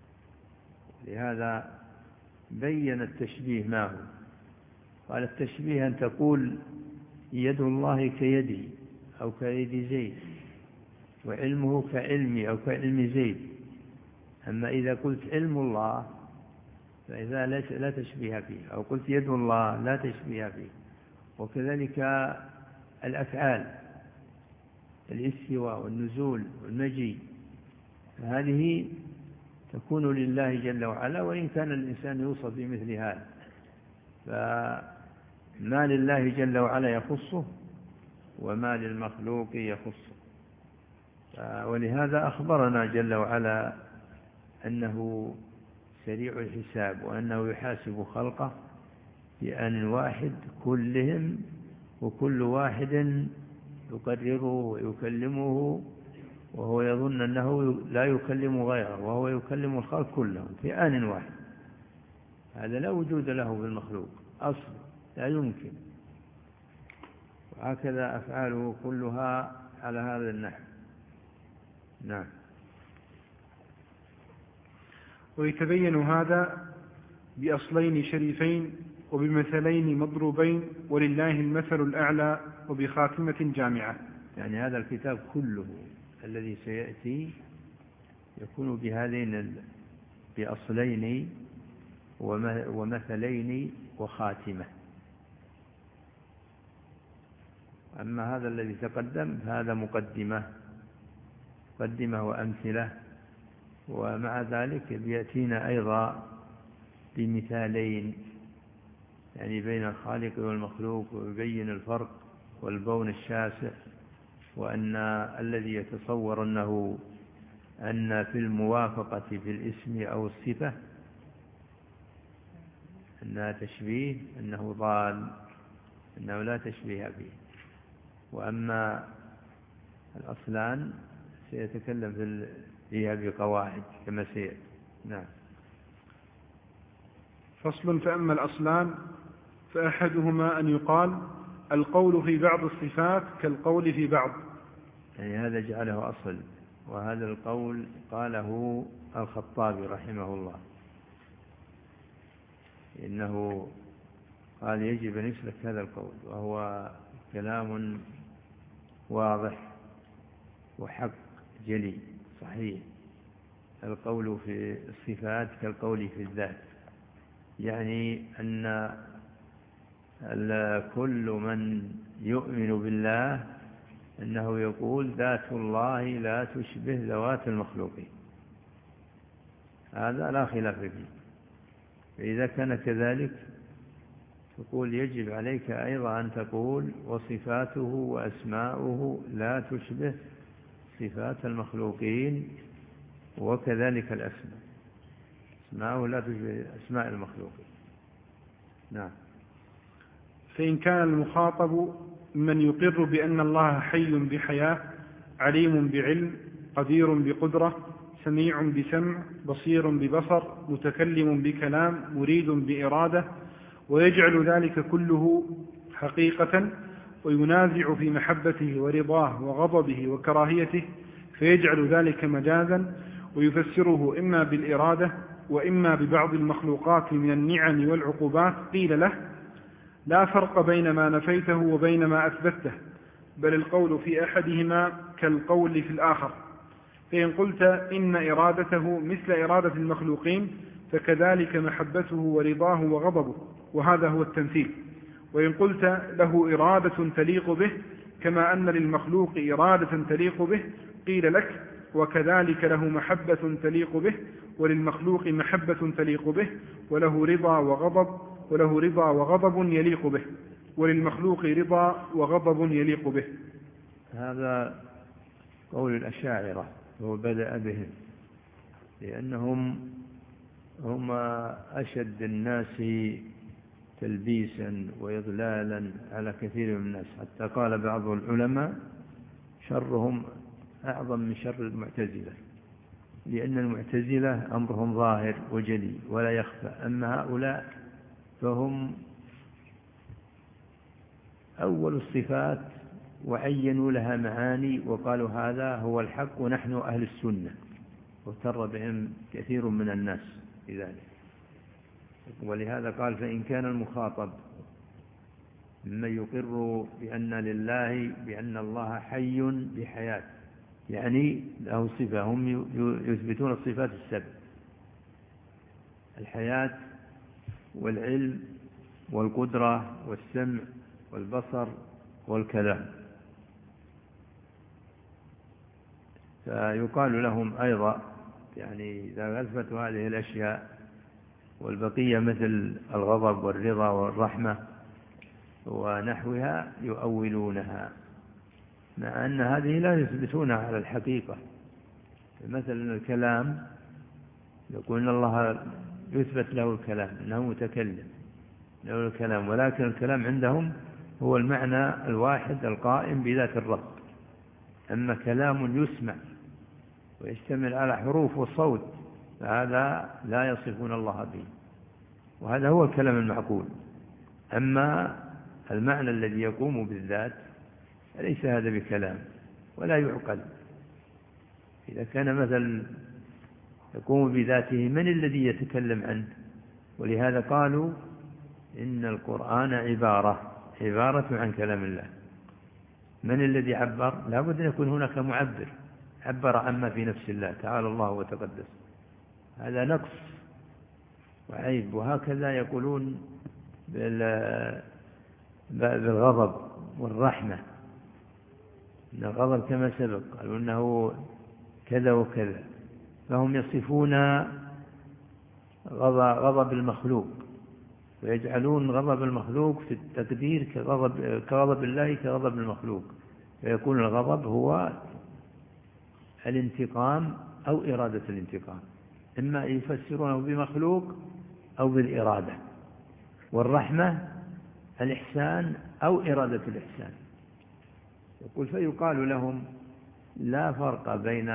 لهذا بين التشبيه ما هو. قال التشبيه أن تقول يد الله كيدي أو كيد زيد، وعلمه كعلمي أو كعلم زيد. أما إذا قلت علم الله فإذا لا تشبيه فيه، أو قلت يد الله لا تشبيه فيه. وكذلك الأفعال، الاستواء والنزول والمجيء، هذه تكون لله جل وعلا، وإن كان الإنسان يوصف بمثل هذا، فما لله جل وعلا يخصه وما للمخلوق يخصه. ولهذا أخبرنا جل وعلا أنه سريع الحساب، وأنه يحاسب خلقه بآن واحد كلهم، وكل واحد يقرره ويكلمه، وهو يظن أنه لا يكلم غيره، وهو يكلم الخلق كلهم في آن واحد. هذا لا وجود له بالمخلوق أصلا، لا يمكن. وهكذا أفعاله كلها على هذا النحو. نعم. ويتبين هذا بأصلين شريفين وبمثلين مضروبين ولله المثل الأعلى وبخاتمة جامعة. يعني هذا الكتاب كله الذي سيأتي يكون بهذين بأصلين ومثلين وخاتمة. أما هذا الذي تقدم هذا مقدمة وأمثلة، ومع ذلك بيأتينا أيضا بمثالين، يعني بين الخالق والمخلوق، ويبين الفرق والبون الشاسع، وأن الذي يتصور أن في الموافقة في الاسم أو الصفة أنها تشبيه، أنه ضال، أنه لا تشبيه فيه. وأما الأصلان سيتكلم فيها بقواعد كما سيأتي. نعم. فصل. فأما الأصلان فأحدهما أن يقال القول في بعض الصفات كالقول في بعض، يعني هذا جعله أصل، وهذا القول قاله الخطابي رحمه الله، إنه قال يجب أن يسلك هذا القول، وهو كلام واضح وحق جلي صحيح. القول في الصفات كالقول في الذات، يعني أن كل من يؤمن بالله أنه يقول ذات الله لا تشبه ذوات المخلوقين، هذا لا خلاف فيه. فإذا كان كذلك تقول يجب عليك أيضا أن تقول وصفاته وأسماؤه لا تشبه صفات المخلوقين، وكذلك الأسماء، أسماؤه لا تشبه أسماء المخلوقين. نعم. فإن كان المخاطب من يقر بأن الله حي بحياة، عليم بعلم، قدير بقدرة، سميع بسمع، بصير ببصر، متكلم بكلام، مريد بإرادة، ويجعل ذلك كله حقيقة، وينازع في محبته ورضاه وغضبه وكراهيته، فيجعل ذلك مجازا، ويفسره إما بالإرادة وإما ببعض المخلوقات من النعم والعقوبات، قيل له لا فرق بين ما نفيته وبين ما أثبته، بل القول في أحدهما كالقول في الآخر. فإن قلت إن إرادته مثل إرادة المخلوقين فكذلك محبته ورضاه وغضبه، وهذا هو التمثيل. وإن قلت له إرادة تليق به كما أن للمخلوق إرادة تليق به، قيل لك وكذلك له محبة تليق به، وللمخلوق محبة تليق به، وله رضا وغضب، وله رضا وغضب يليق به، وللمخلوق رضا وغضب يليق به. هذا قول الأشاعرة هو بدأ بهم، لأنهم هم أشد الناس تلبيسا وإضلالا على كثير من الناس، حتى قال بعض العلماء شرهم أعظم من شر المعتزلة، لأن المعتزلة أمرهم ظاهر وجلي ولا يخفى، أما هؤلاء فهم أول الصفات وعينوا لها معاني وقالوا هذا هو الحق ونحن أهل السنة، واغتر بهم كثير من الناس لذلك. ولهذا قال فإن كان المخاطب ممن يقر بأن الله حي بحياة، يعني له صفة، هم يثبتون الصفات السبع: الحياة والعلم والقدرة والسمع والبصر والكلام. فيقال لهم أيضا يعني إذا أثبتوا هذه الأشياء والبقية مثل الغضب والرضا والرحمة ونحوها يؤولونها، مع أن هذه لا يثبتونها على الحقيقة. مثلا الكلام، يقول إن الله يثبت له الكلام، إنه متكلم له الكلام، ولكن الكلام عندهم هو المعنى الواحد القائم بذات الرب. أما كلام يسمع ويشتمل على حروف وصوت فهذا لا يصفون الله به، وهذا هو الكلام المعقول. أما المعنى الذي يقوم بالذات ليس هذا بكلام ولا يعقل. إذا كان مثلا يقوم بذاته من الذي يتكلم عنه؟ ولهذا قالوا إن القرآن عبارة عن كلام الله. من الذي عبر؟ لا بد أن يكون هناك معبر عبر عما في نفس الله تعالى الله وتقدس. هذا نقص وعيب. وهكذا يقولون بالغضب والرحمة، إن الغضب كما سبق قالوا إنه كذا وكذا، فهم يصفون غضب المخلوق ويجعلون غضب المخلوق في التقدير كغضب الله كغضب المخلوق، فيكون الغضب هو الانتقام أو إرادة الانتقام، إما يفسرونه بمخلوق أو بالإرادة. والرحمة الإحسان أو إرادة الإحسان. يقول فيقال لهم لا فرق بين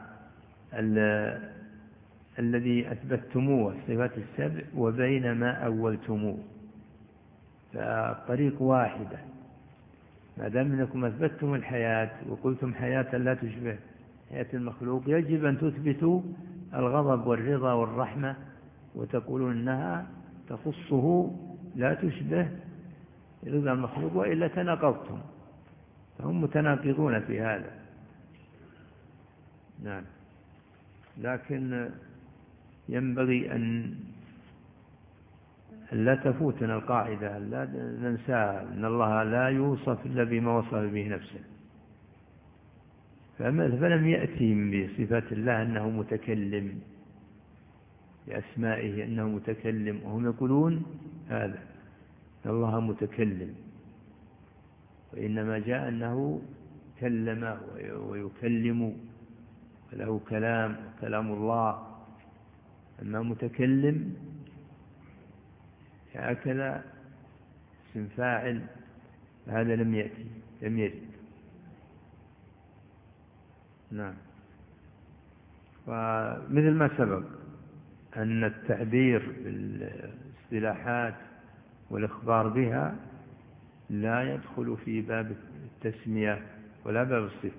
الذي أثبتموه الصفات السبع وبين ما أولتموه، فالطريق واحدة. ما دام أنكم أثبتتم الحياة وقلتم حياة لا تشبه حياة المخلوق، يجب أن تثبتوا الغضب والرضا والرحمة وتقولون إنها تخصه لا تشبه رضا المخلوق، وإلا تناقضتم. فهم متناقضون في هذا. نعم. لكن ينبغي أن لا تفوتنا القاعدة، لا ننساها، أن الله لا يوصف إلا بما وصف به نفسه. فلم يأتي بصفات الله أنه متكلم، بأسمائه أنه متكلم، وهم يقولون هذا الله متكلم، وإنما جاء أنه كلم ويكلم وله كلام الله. أما متكلم هكذا اسم فاعل هذا لم يرد. نعم. ومثل ما سبق أن التعبير بالاصطلاحات والإخبار بها لا يدخل في باب التسمية ولا باب الصفة.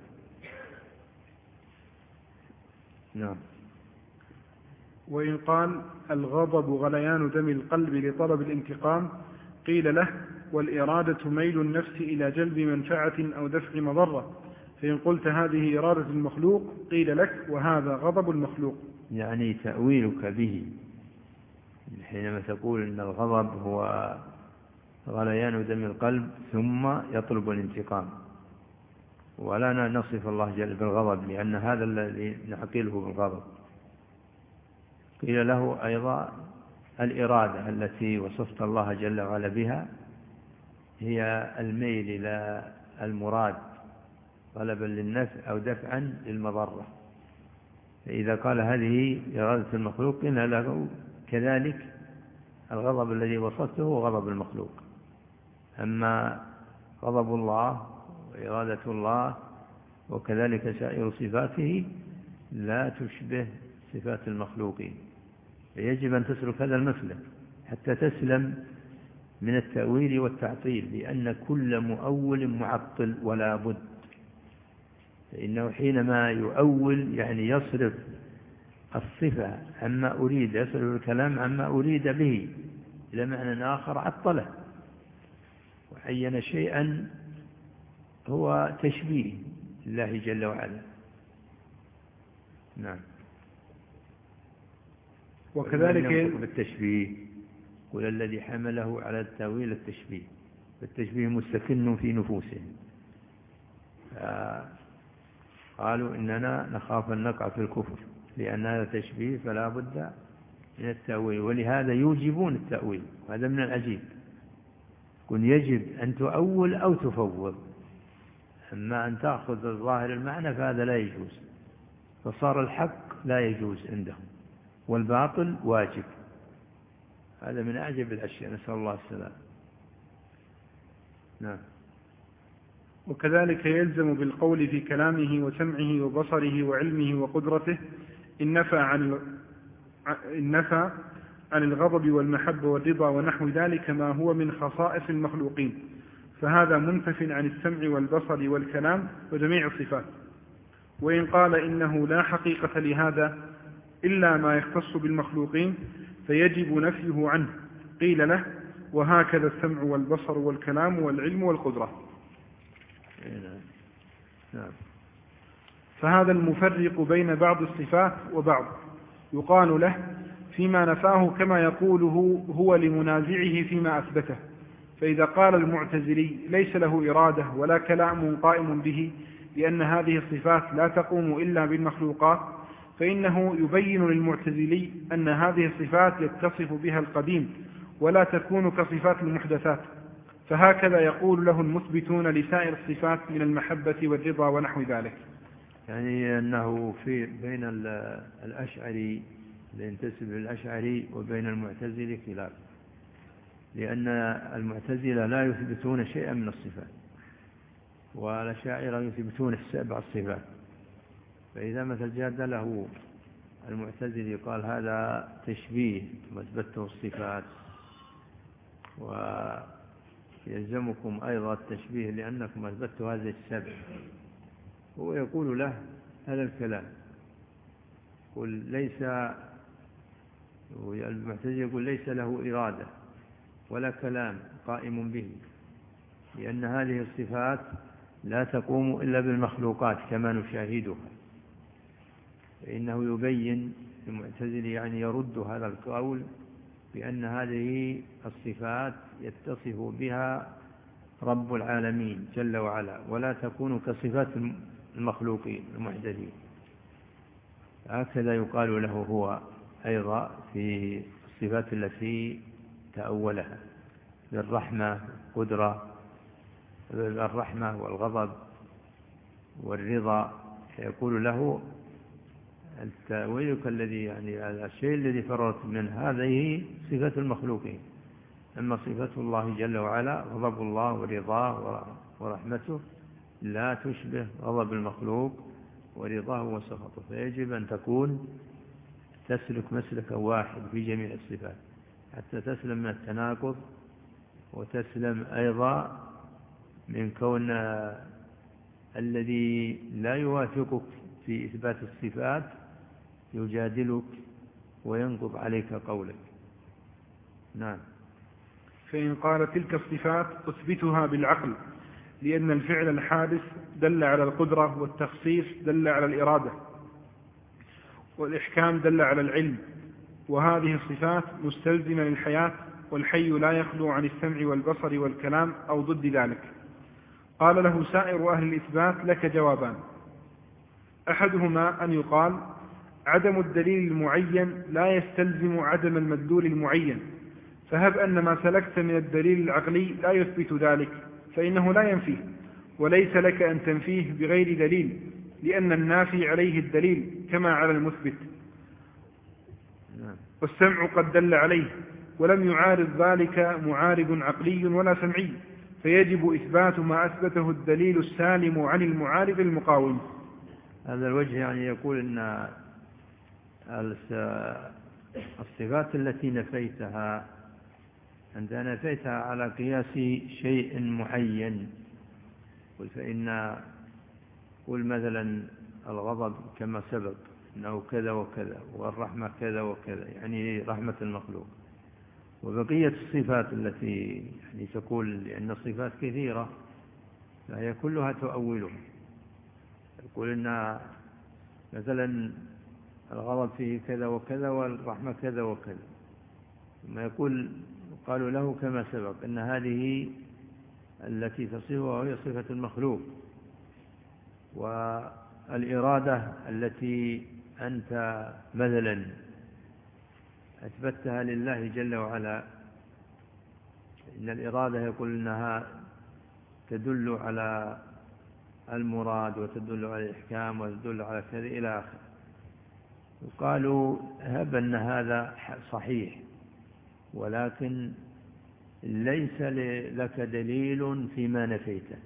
نعم. وإن قال الغضب غليان دم القلب لطلب الانتقام قيل له والإرادة ميل النفس إلى جلب منفعة أو دفع مضرة، فإن قلت هذه إرادة المخلوق قيل لك وهذا غضب المخلوق. يعني تأويلك به حينما تقول إن الغضب هو غليان دم القلب ثم يطلب الانتقام، ولا نصف الله جل بالغضب لأن هذا الذي نعقله بالغضب. قيل له أيضا الإرادة التي وصفت الله جل وعلا بها هي الميل إلى المراد طلبا للنفع أو دفعا للمضرة. فإذا قال هذه إرادة المخلوق إن له كذلك الغضب الذي وصفته هو غضب المخلوق. أما غضب الله وإرادة الله وكذلك سائر صفاته لا تشبه صفات المخلوقين، فيجب أن تسلك هذا المسلك حتى تسلم من التأويل والتعطيل، لأن كل مؤول معطل ولا بد. فإنه حينما يؤول يعني يصرف الصفة عما أريد، يصرف الكلام عما أريد به إلى معنى آخر عطله وعين شيئا هو تشبيه الله جل وعلا. نعم. وكذلك بالتشبيه قل الذي حمله على التأويل التشبيه، فالتشبيه مستكن في نفوسهم. قالوا إننا نخاف أن نقع في الكفر لأن هذا تشبيه فلا بد من التأويل، ولهذا يوجبون التأويل. وهذا من العجيب، كن يجب أن تؤول أو تفوض، أما أن تأخذ الظاهر المعنى فهذا لا يجوز، فصار الحق لا يجوز عندهم والباطل واجب. هذا من أعجب الأشياء، نسأل الله السلام. نعم. وكذلك يلزم بالقول في كلامه وسمعه وبصره وعلمه وقدرته إن نفى عن الغضب والمحبة والرضا ونحو ذلك ما هو من خصائص المخلوقين، فهذا منتف عن السمع والبصر والكلام وجميع الصفات. وإن قال إنه لا حقيقة لهذا إلا ما يختص بالمخلوقين فيجب نفيه عنه، قيل له وهكذا السمع والبصر والكلام والعلم والقدرة. فهذا المفرق بين بعض الصفات وبعض يقال له فيما نفاه كما يقوله هو لمنازعه فيما أثبته. فإذا قال المعتزلي ليس له إرادة ولا كلام قائم به لأن هذه الصفات لا تقوم إلا بالمخلوقات، فإنه يبين للمعتزلي أن هذه الصفات يتصف بها القديم ولا تكون كصفات المحدثات. فهكذا يقول له المثبتون لسائر الصفات من المحبة والرضا ونحو ذلك. يعني أنه بين الأشعري اللي ينتسب للأشعري وبين المعتزلة خلاف، لأن المعتزلة لا يثبتون شيئا من الصفات والأشاعرة يثبتون 7 الصفات. فإذا مثل جادله المعتزلي قال هذا تشبيه مثبته الصفات ويلزمكم أيضا التشبيه لأنكم أثبتوا هذه 7، هو يقول له هذا الكلام، قل ليس، المعتزلي يقول ليس له إرادة ولا كلام قائم به لأن هذه الصفات لا تقوم إلا بالمخلوقات كما نشاهدها. فإنه يبين المعتزلي يعني يرد هذا القول بأن هذه الصفات يتصف بها رب العالمين جل وعلا ولا تكون كصفات المخلوقين المحدثين. هكذا يقال له هو أيضا في الصفات التي تأولها بالرحمة قدرة، الرحمة والغضب والرضا، يقول له التأويل الذي يعني الشيء الذي فررت منه هذه صفة المخلوقين، أما صفة الله جل وعلا غضب الله ورضاه ورحمته لا تشبه غضب المخلوق ورضاه وسخطه. فيجب أن تكون تسلك مسلكا واحد في جميع الصفات حتى تسلم من التناقض وتسلم أيضا من كون الذي لا يوافقك في إثبات الصفات يجادلك وينقض عليك قولك. نعم. فإن قال تلك الصفات أثبتها بالعقل لأن الفعل الحادث دل على القدرة والتخصيص دل على الإرادة والإحكام دل على العلم، وهذه الصفات مستلزمة للحياة والحي لا يخلو عن السمع والبصر والكلام أو ضد ذلك. قال له سائر أهل الإثبات لك جوابان: أحدهما أن يقال عدم الدليل المعين لا يستلزم عدم المدلول المعين، فهب أن ما سلكت من الدليل العقلي لا يثبت ذلك فإنه لا ينفيه، وليس لك أن تنفيه بغير دليل، لأن النافي عليه الدليل كما على المثبت، والسمع قد دل عليه، ولم يعارض ذلك معارض عقلي ولا سمعي، فيجب إثبات ما أثبته الدليل السالم عن المعارض المقاوم. هذا الوجه يعني يقول أن الصفات التي نفيتها أنت نفيتها على قياس شيء معين، فإن قل مثلا الغضب كما سبق أنه كذا وكذا، والرحمة كذا وكذا، يعني رحمة المخلوق. وبقية الصفات التي يعني تقول لأن الصفات كثيرة فهي كلها تؤولها، يقول أن مثلا الغضب فيه كذا وكذا والرحمة كذا وكذا، ثم يقول قالوا له كما سبق أن هذه التي تصفها وهي صفة المخلوق. والإرادة التي أنت مثلا أثبتها لله جل وعلا، إن الإرادة يقول أنها تدل على المراد وتدل على الإحكام وتدل على كذا إلى آخره. وقالوا هب أن هذا صحيح، ولكن ليس لك دليل فيما نفيته،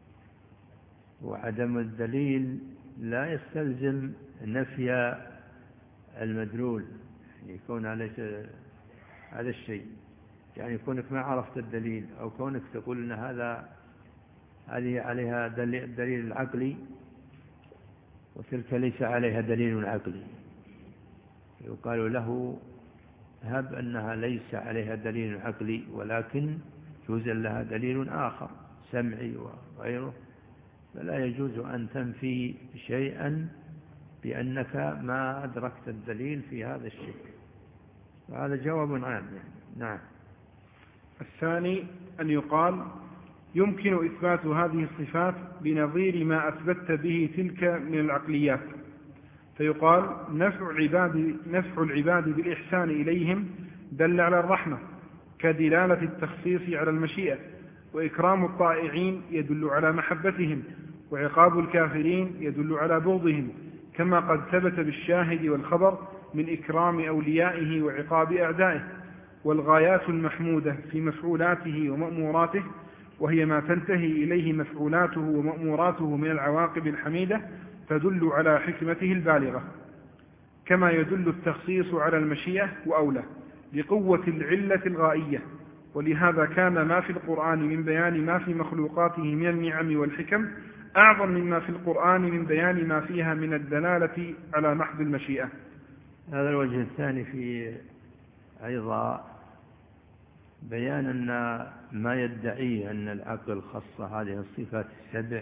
وعدم الدليل لا يستلزم نفي المدلول، يعني يكون على الشيء، يعني كونك ما عرفت الدليل أو كونك تقول أن هذه عليها دليل عقلي وتلك ليس عليها دليل عقلي، يقال له هب أنها ليس عليها دليل عقلي ولكن يوجد لها دليل آخر سمعي وغيره، فلا يجوز أن تنفي شيئا بأنك ما أدركت الدليل في هذا الشيء. وهذا جواب عام يعني. نعم. الثاني أن يقال يمكن إثبات هذه الصفات بنظير ما أثبت به تلك من العقليات، فيقال نفع العباد بالإحسان إليهم دل على الرحمة كدلالة التخصيص على المشيئة، وإكرام الطائعين يدل على محبتهم، وعقاب الكافرين يدل على بغضهم، كما قد ثبت بالشاهد والخبر من إكرام أوليائه وعقاب أعدائه. والغايات المحمودة في مفعولاته ومأموراته، وهي ما تنتهي إليه مفعولاته ومأموراته من العواقب الحميدة، تدل على حكمته البالغة، كما يدل التخصيص على المشيئة وأولى لقوة العلة الغائية. ولهذا كان ما في القرآن من بيان ما في مخلوقاته من النعم والحكم أعظم مما في القرآن من بيان ما فيها من الدلالة على محض المشيئة. هذا الوجه الثاني في أيضا بيان أن ما يدعيه أن العقل خص هذه الصفات السبع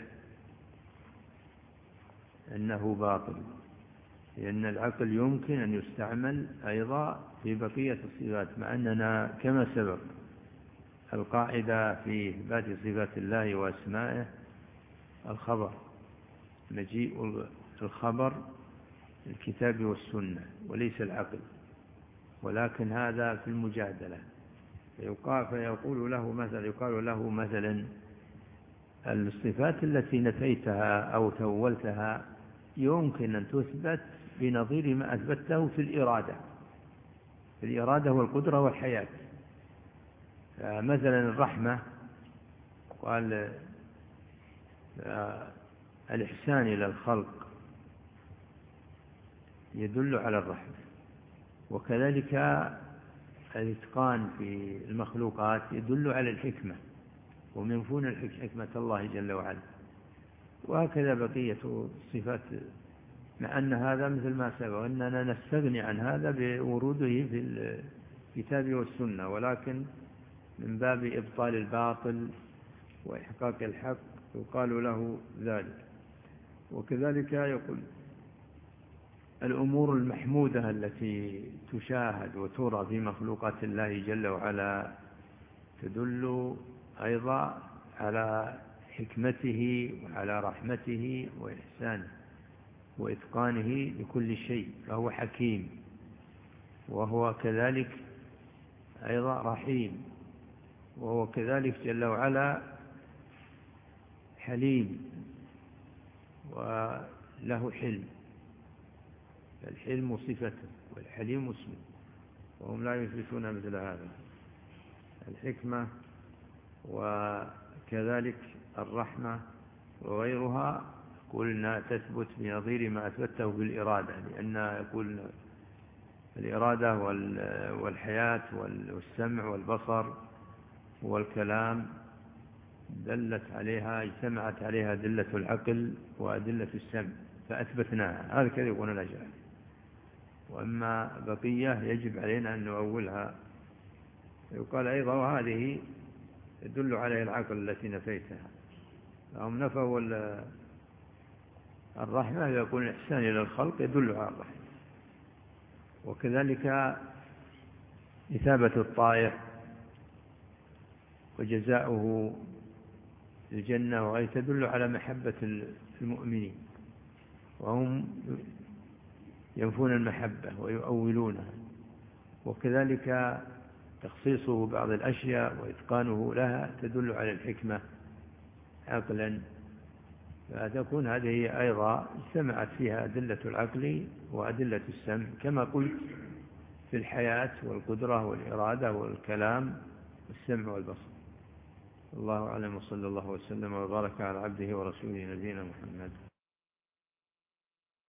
أنه باطل، لأن العقل يمكن أن يستعمل أيضا في بقية الصفات، مع أننا كما سبق القاعدة في إثبات صفات الله وأسمائه الخبر، مجيء الخبر الكتاب والسنة وليس العقل، ولكن هذا في المجادلة فيقال له مثلا الصفات التي نفيتها أو تولتها يمكن أن تثبت بنظير ما أثبته في الإرادة والقدرة والحياة. مثلا الرحمة قال الإحسان إلى الخلق يدل على الرحمة، وكذلك الإتقان في المخلوقات يدل على الحكمة، ومن فون حكمة الله جل وعلا. وهكذا بقية الصفات، مع أن هذا مثل ما سبق أننا نستغني عن هذا بوروده في الكتاب والسنة، ولكن من باب إبطال الباطل وإحقاق الحق يقال له ذلك. وكذلك يقول الأمور المحمودة التي تشاهد وترى في مخلوقات الله جل وعلا تدل أيضا على حكمته وعلى رحمته وإحسانه. وإتقانه لكل شيء، فهو حكيم، وهو كذلك أيضا رحيم، وهو كذلك جل وعلا حليم وله حلم، الحلم صفته والحليم اسمه، وهم لا يثبتون مثل هذا. الحكمة وكذلك الرحمة وغيرها قلنا تثبت بنظير ما أثبته بالإرادة، لأن يقول الإرادة والحياة والسمع والبصر والكلام دلت عليها، اجتمعت عليها أدلة العقل وأدلة السمع فأثبتناها، هذا كذا يقول الأجعل. وأما بقية يجب علينا أن نؤولها. يقال أيضا وهذه يدل عليها العقل التي نفيتها، فهم نفوا الرحمة، يكون الإحسان إلى الخلق يدل على الرحمة. وكذلك إثابة الطائع وجزاؤه الجنة وغير تدل على محبة المؤمنين، وهم ينفون المحبة ويؤولونها. وكذلك تخصيصه بعض الأشياء وإتقانه لها تدل على الحكمة عقلا، فتكون هذه أيضا اجتمعت فيها أدلة العقل وأدلة السمع، كما قلت في الحياة والقدرة والإرادة والكلام والسمع والبصر. الله أعلم، وصلى الله وسلم وبارك على عبده ورسوله نبينا محمد.